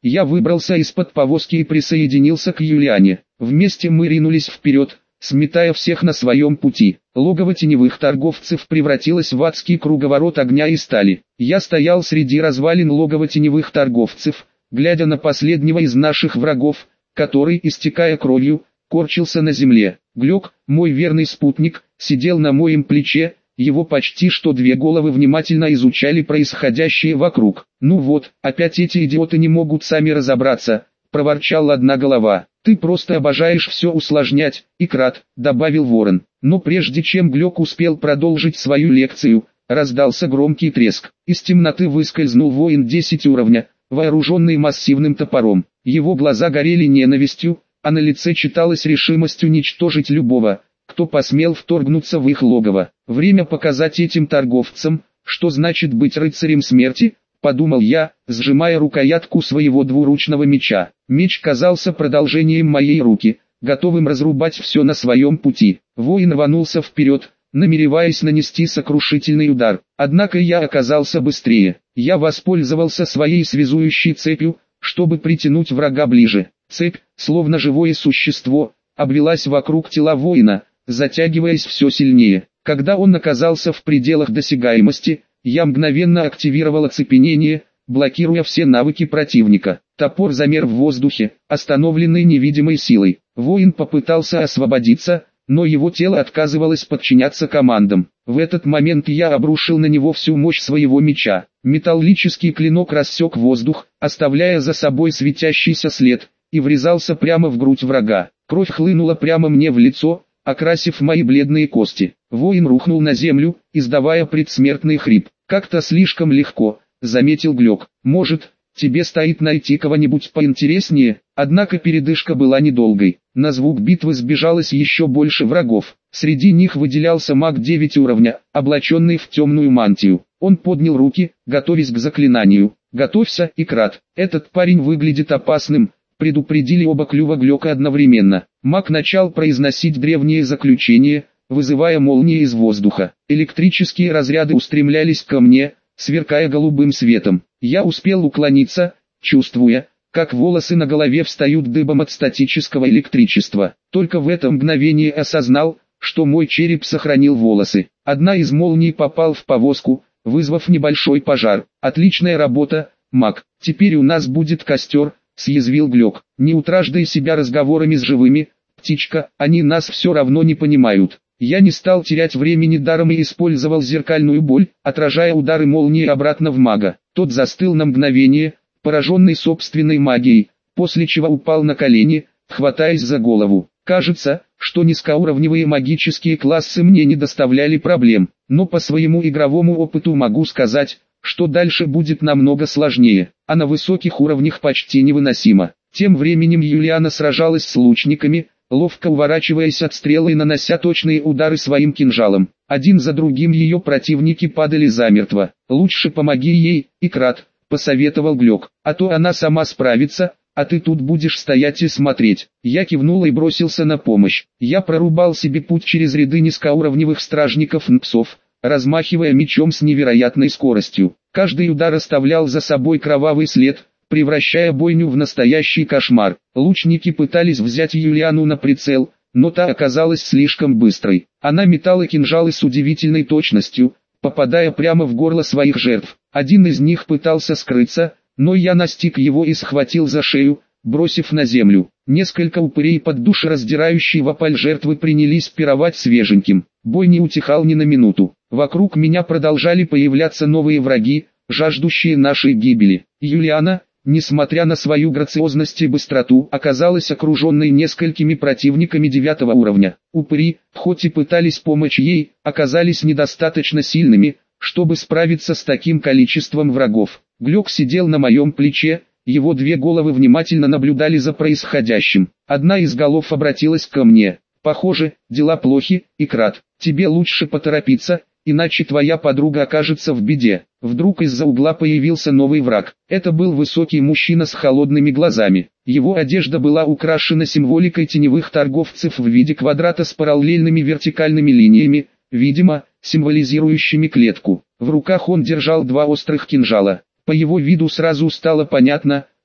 Я выбрался из-под повозки и присоединился к Юлиане. Вместе мы ринулись вперед, сметая всех на своем пути. Логово теневых торговцев превратилось в адский круговорот огня и стали. Я стоял среди развалин логова теневых торговцев, глядя на последнего из наших врагов, который, истекая кровью, корчился на земле. Глёк, мой верный спутник, сидел на моем плече, его почти что две головы внимательно изучали происходящее вокруг. «Ну вот, опять эти идиоты не могут сами разобраться», — проворчал одна голова. «Ты просто обожаешь все усложнять, Икрат», — добавил ворон. Но прежде чем Глёк успел продолжить свою лекцию, раздался громкий треск. Из темноты выскользнул воин десять уровня, вооруженный массивным топором. Его глаза горели ненавистью, а на лице читалась решимость уничтожить любого, кто посмел вторгнуться в их логово. Время показать этим торговцам, что значит быть рыцарем смерти, подумал я, сжимая рукоятку своего двуручного меча. Меч казался продолжением моей руки, готовым разрубать все на своем пути. Воин рванулся вперед, намереваясь нанести сокрушительный удар. Однако я оказался быстрее. Я воспользовался своей связующей цепью, чтобы притянуть врага ближе. Цепь, словно живое существо, обвелась вокруг тела воина, затягиваясь все сильнее. Когда он оказался в пределах досягаемости, я мгновенно активировал оцепенение, блокируя все навыки противника. Топор замер в воздухе, остановленный невидимой силой. Воин попытался освободиться, но его тело отказывалось подчиняться командам. В этот момент я обрушил на него всю мощь своего меча. Металлический клинок рассек воздух, оставляя за собой светящийся след, и врезался прямо в грудь врага. Кровь хлынула прямо мне в лицо, окрасив мои бледные кости. Воин рухнул на землю, издавая предсмертный хрип. «Как-то слишком легко», — заметил Глёк. «Может, тебе стоит найти кого-нибудь поинтереснее?» Однако передышка была недолгой. На звук битвы сбежалось еще больше врагов. Среди них выделялся маг девять уровня, облаченный в темную мантию. Он поднял руки, готовясь к заклинанию. «Готовься, Икрат, этот парень выглядит опасным», — предупредили оба клюва Глёка одновременно. Маг начал произносить древние заключения, вызывая молнии из воздуха. Электрические разряды устремлялись ко мне, сверкая голубым светом. Я успел уклониться, чувствуя, как волосы на голове встают дыбом от статического электричества. Только в это мгновение осознал, что мой череп сохранил волосы. Одна из молний попал в повозку, вызвав небольшой пожар. «Отличная работа, маг. Теперь у нас будет костер», — съязвил Глёк. «Не утраждай себя разговорами с живыми, птичка, они нас все равно не понимают». Я не стал терять времени даром и использовал зеркальную боль, отражая удары молнии обратно в мага. Тот застыл на мгновение, пораженный собственной магией, после чего упал на колени, хватаясь за голову. Кажется, что низкоуровневые магические классы мне не доставляли проблем, но по своему игровому опыту могу сказать, что дальше будет намного сложнее, а на высоких уровнях почти невыносимо. Тем временем Юлиана сражалась с лучниками, ловко уворачиваясь от стрел и нанося точные удары своим кинжалом. Один за другим ее противники падали замертво. «Лучше помоги ей, Икрат», — посоветовал Глёк, — «а то она сама справится, а ты тут будешь стоять и смотреть». Я кивнул и бросился на помощь. Я прорубал себе путь через ряды низкоуровневых стражников-нксов, размахивая мечом с невероятной скоростью. Каждый удар оставлял за собой кровавый след, превращая бойню в настоящий кошмар. Лучники пытались взять Юлиану на прицел, но та оказалась слишком быстрой. Она метала кинжалы с удивительной точностью, попадая прямо в горло своих жертв. Один из них пытался скрыться, но я настиг его и схватил за шею, бросив на землю. Несколько упырей под душераздирающий вопль жертвы принялись пировать свеженьким. Бой не утихал ни на минуту. Вокруг меня продолжали появляться новые враги, жаждущие нашей гибели. Юлиана, несмотря на свою грациозность и быстроту, оказалась окруженной несколькими противниками девятого уровня. Упыри, хоть и пытались помочь ей, оказались недостаточно сильными, чтобы справиться с таким количеством врагов. Глёк сидел на моем плече, его две головы внимательно наблюдали за происходящим. Одна из голов обратилась ко мне. «Похоже, дела плохи, Икрат. Тебе лучше поторопиться, иначе твоя подруга окажется в беде». Вдруг из-за угла появился новый враг. Это был высокий мужчина с холодными глазами. Его одежда была украшена символикой теневых торговцев в виде квадрата с параллельными вертикальными линиями, видимо, символизирующими клетку. В руках он держал два острых кинжала. По его виду сразу стало понятно,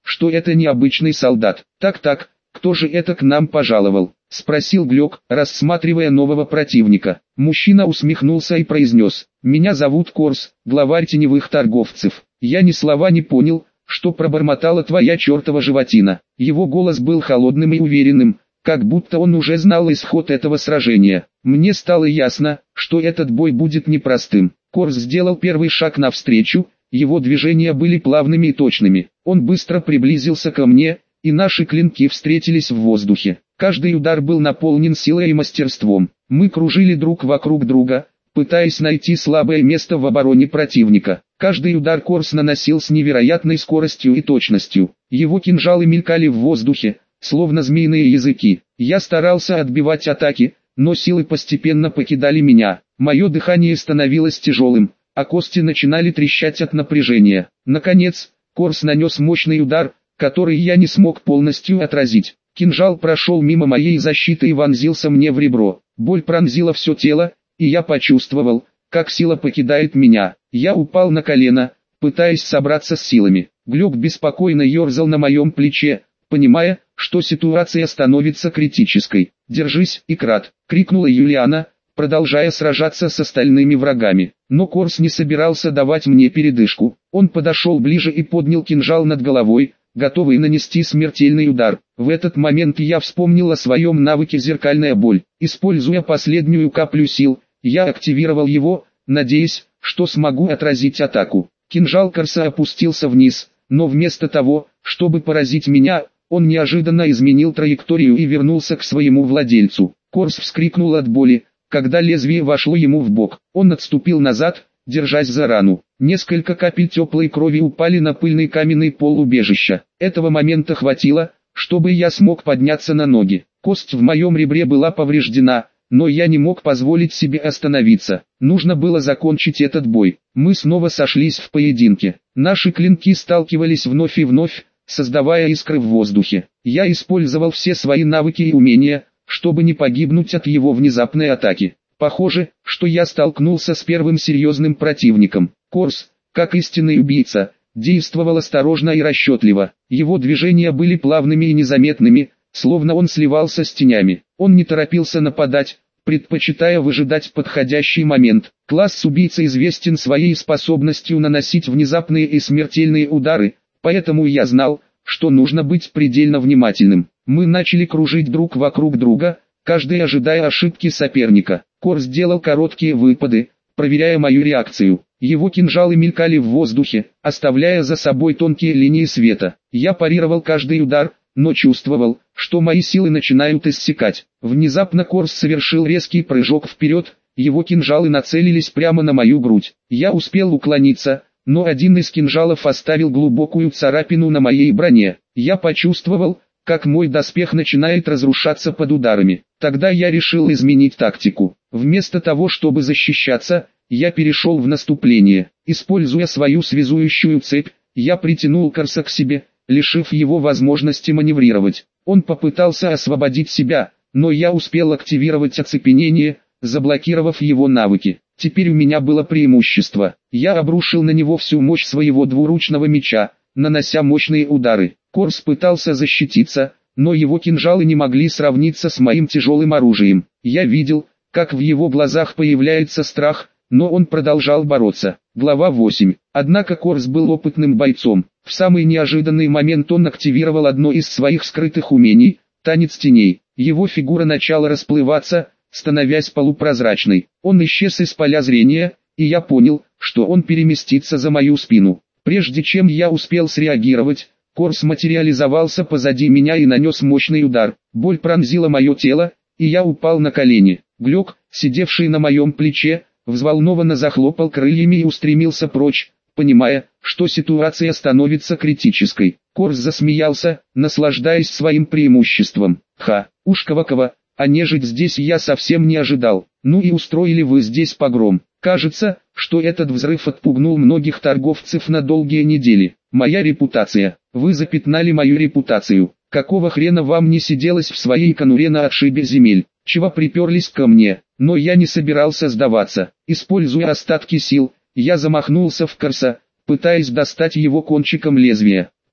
что это необычный солдат. «Так-так, кто же это к нам пожаловал?» — спросил Глёк, рассматривая нового противника. Мужчина усмехнулся и произнес: «Меня зовут Корс, главарь теневых торговцев». Я ни слова не понял, что пробормотала твоя чертова животина. Его голос был холодным и уверенным, как будто он уже знал исход этого сражения. Мне стало ясно, что этот бой будет непростым. Корс сделал первый шаг навстречу, его движения были плавными и точными. Он быстро приблизился ко мне, и наши клинки встретились в воздухе. Каждый удар был наполнен силой и мастерством. Мы кружили друг вокруг друга, пытаясь найти слабое место в обороне противника. Каждый удар Корс наносил с невероятной скоростью и точностью. Его кинжалы мелькали в воздухе, словно змеиные языки. Я старался отбивать атаки, но силы постепенно покидали меня. Мое дыхание становилось тяжелым, а кости начинали трещать от напряжения. Наконец, Корс нанес мощный удар, который я не смог полностью отразить. Кинжал прошел мимо моей защиты и вонзился мне в ребро. Боль пронзила все тело, и я почувствовал, как сила покидает меня. Я упал на колено, пытаясь собраться с силами. Глёк беспокойно ерзал на моем плече, понимая, что ситуация становится критической. «Держись, Икрат!» — крикнула Юлиана, продолжая сражаться с остальными врагами. Но Корс не собирался давать мне передышку. Он подошел ближе и поднял кинжал над головой, готовый нанести смертельный удар. В этот момент я вспомнил о своем навыке «Зеркальная боль». Используя последнюю каплю сил, я активировал его, надеясь, что смогу отразить атаку. Кинжал Корса опустился вниз, но вместо того, чтобы поразить меня, он неожиданно изменил траекторию и вернулся к своему владельцу. Корс вскрикнул от боли, когда лезвие вошло ему в бок. Он отступил назад, держась за рану. Несколько капель теплой крови упали на пыльный каменный пол убежища. Этого момента хватило, чтобы я смог подняться на ноги. Кость в моем ребре была повреждена, но я не мог позволить себе остановиться. Нужно было закончить этот бой. Мы снова сошлись в поединке. Наши клинки сталкивались вновь и вновь, создавая искры в воздухе. Я использовал все свои навыки и умения, чтобы не погибнуть от его внезапной атаки. Похоже, что я столкнулся с первым серьезным противником. Корс, как истинный убийца, действовал осторожно и расчетливо. Его движения были плавными и незаметными, словно он сливался с тенями. Он не торопился нападать, предпочитая выжидать подходящий момент. Класс убийцы известен своей способностью наносить внезапные и смертельные удары, поэтому я знал, что нужно быть предельно внимательным. Мы начали кружить друг вокруг друга, каждый ожидая ошибки соперника. Корс сделал короткие выпады, проверяя мою реакцию. Его кинжалы мелькали в воздухе, оставляя за собой тонкие линии света. Я парировал каждый удар, но чувствовал, что мои силы начинают иссякать. Внезапно Корс совершил резкий прыжок вперед, его кинжалы нацелились прямо на мою грудь. Я успел уклониться, но один из кинжалов оставил глубокую царапину на моей броне. Я почувствовал, как мой доспех начинает разрушаться под ударами. Тогда я решил изменить тактику. Вместо того, чтобы защищаться, я перешел в наступление. Используя свою связующую цепь, я притянул Корса к себе, лишив его возможности маневрировать. Он попытался освободить себя, но я успел активировать оцепенение, заблокировав его навыки. Теперь у меня было преимущество. Я обрушил на него всю мощь своего двуручного меча, нанося мощные удары. Корс пытался защититься, но его кинжалы не могли сравниться с моим тяжелым оружием. Я видел, как в его глазах появляется страх, но он продолжал бороться. Глава восемь. Однако Корс был опытным бойцом. В самый неожиданный момент он активировал одно из своих скрытых умений – танец теней. Его фигура начала расплываться, становясь полупрозрачной. Он исчез из поля зрения, и я понял, что он переместится за мою спину. Прежде чем я успел среагировать, Корс материализовался позади меня и нанес мощный удар. Боль пронзила мое тело, и я упал на колени. Глёк, сидевший на моем плече, взволнованно захлопал крыльями и устремился прочь, понимая, что ситуация становится критической. Корс засмеялся, наслаждаясь своим преимуществом. «Ха, уж кого-кого, а нежить здесь я совсем не ожидал. Ну и устроили вы здесь погром. Кажется, что этот взрыв отпугнул многих торговцев на долгие недели. Моя репутация. Вы запятнали мою репутацию. Какого хрена вам не сиделось в своей конуре на отшибе земель? Чего приперлись ко мне?» Но я не собирался сдаваться. Используя остатки сил, я замахнулся в Корса, пытаясь достать его кончиком лезвия.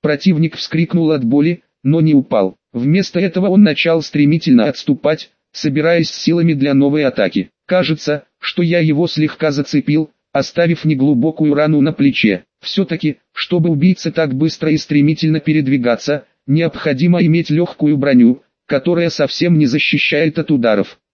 Противник вскрикнул от боли, но не упал. Вместо этого он начал стремительно отступать, собираясь с силами для новой атаки. Кажется, что я его слегка зацепил, оставив неглубокую рану на плече. Все-таки, чтобы убийце так быстро и стремительно передвигаться, необходимо иметь легкую броню, которая совсем не защищает от ударов.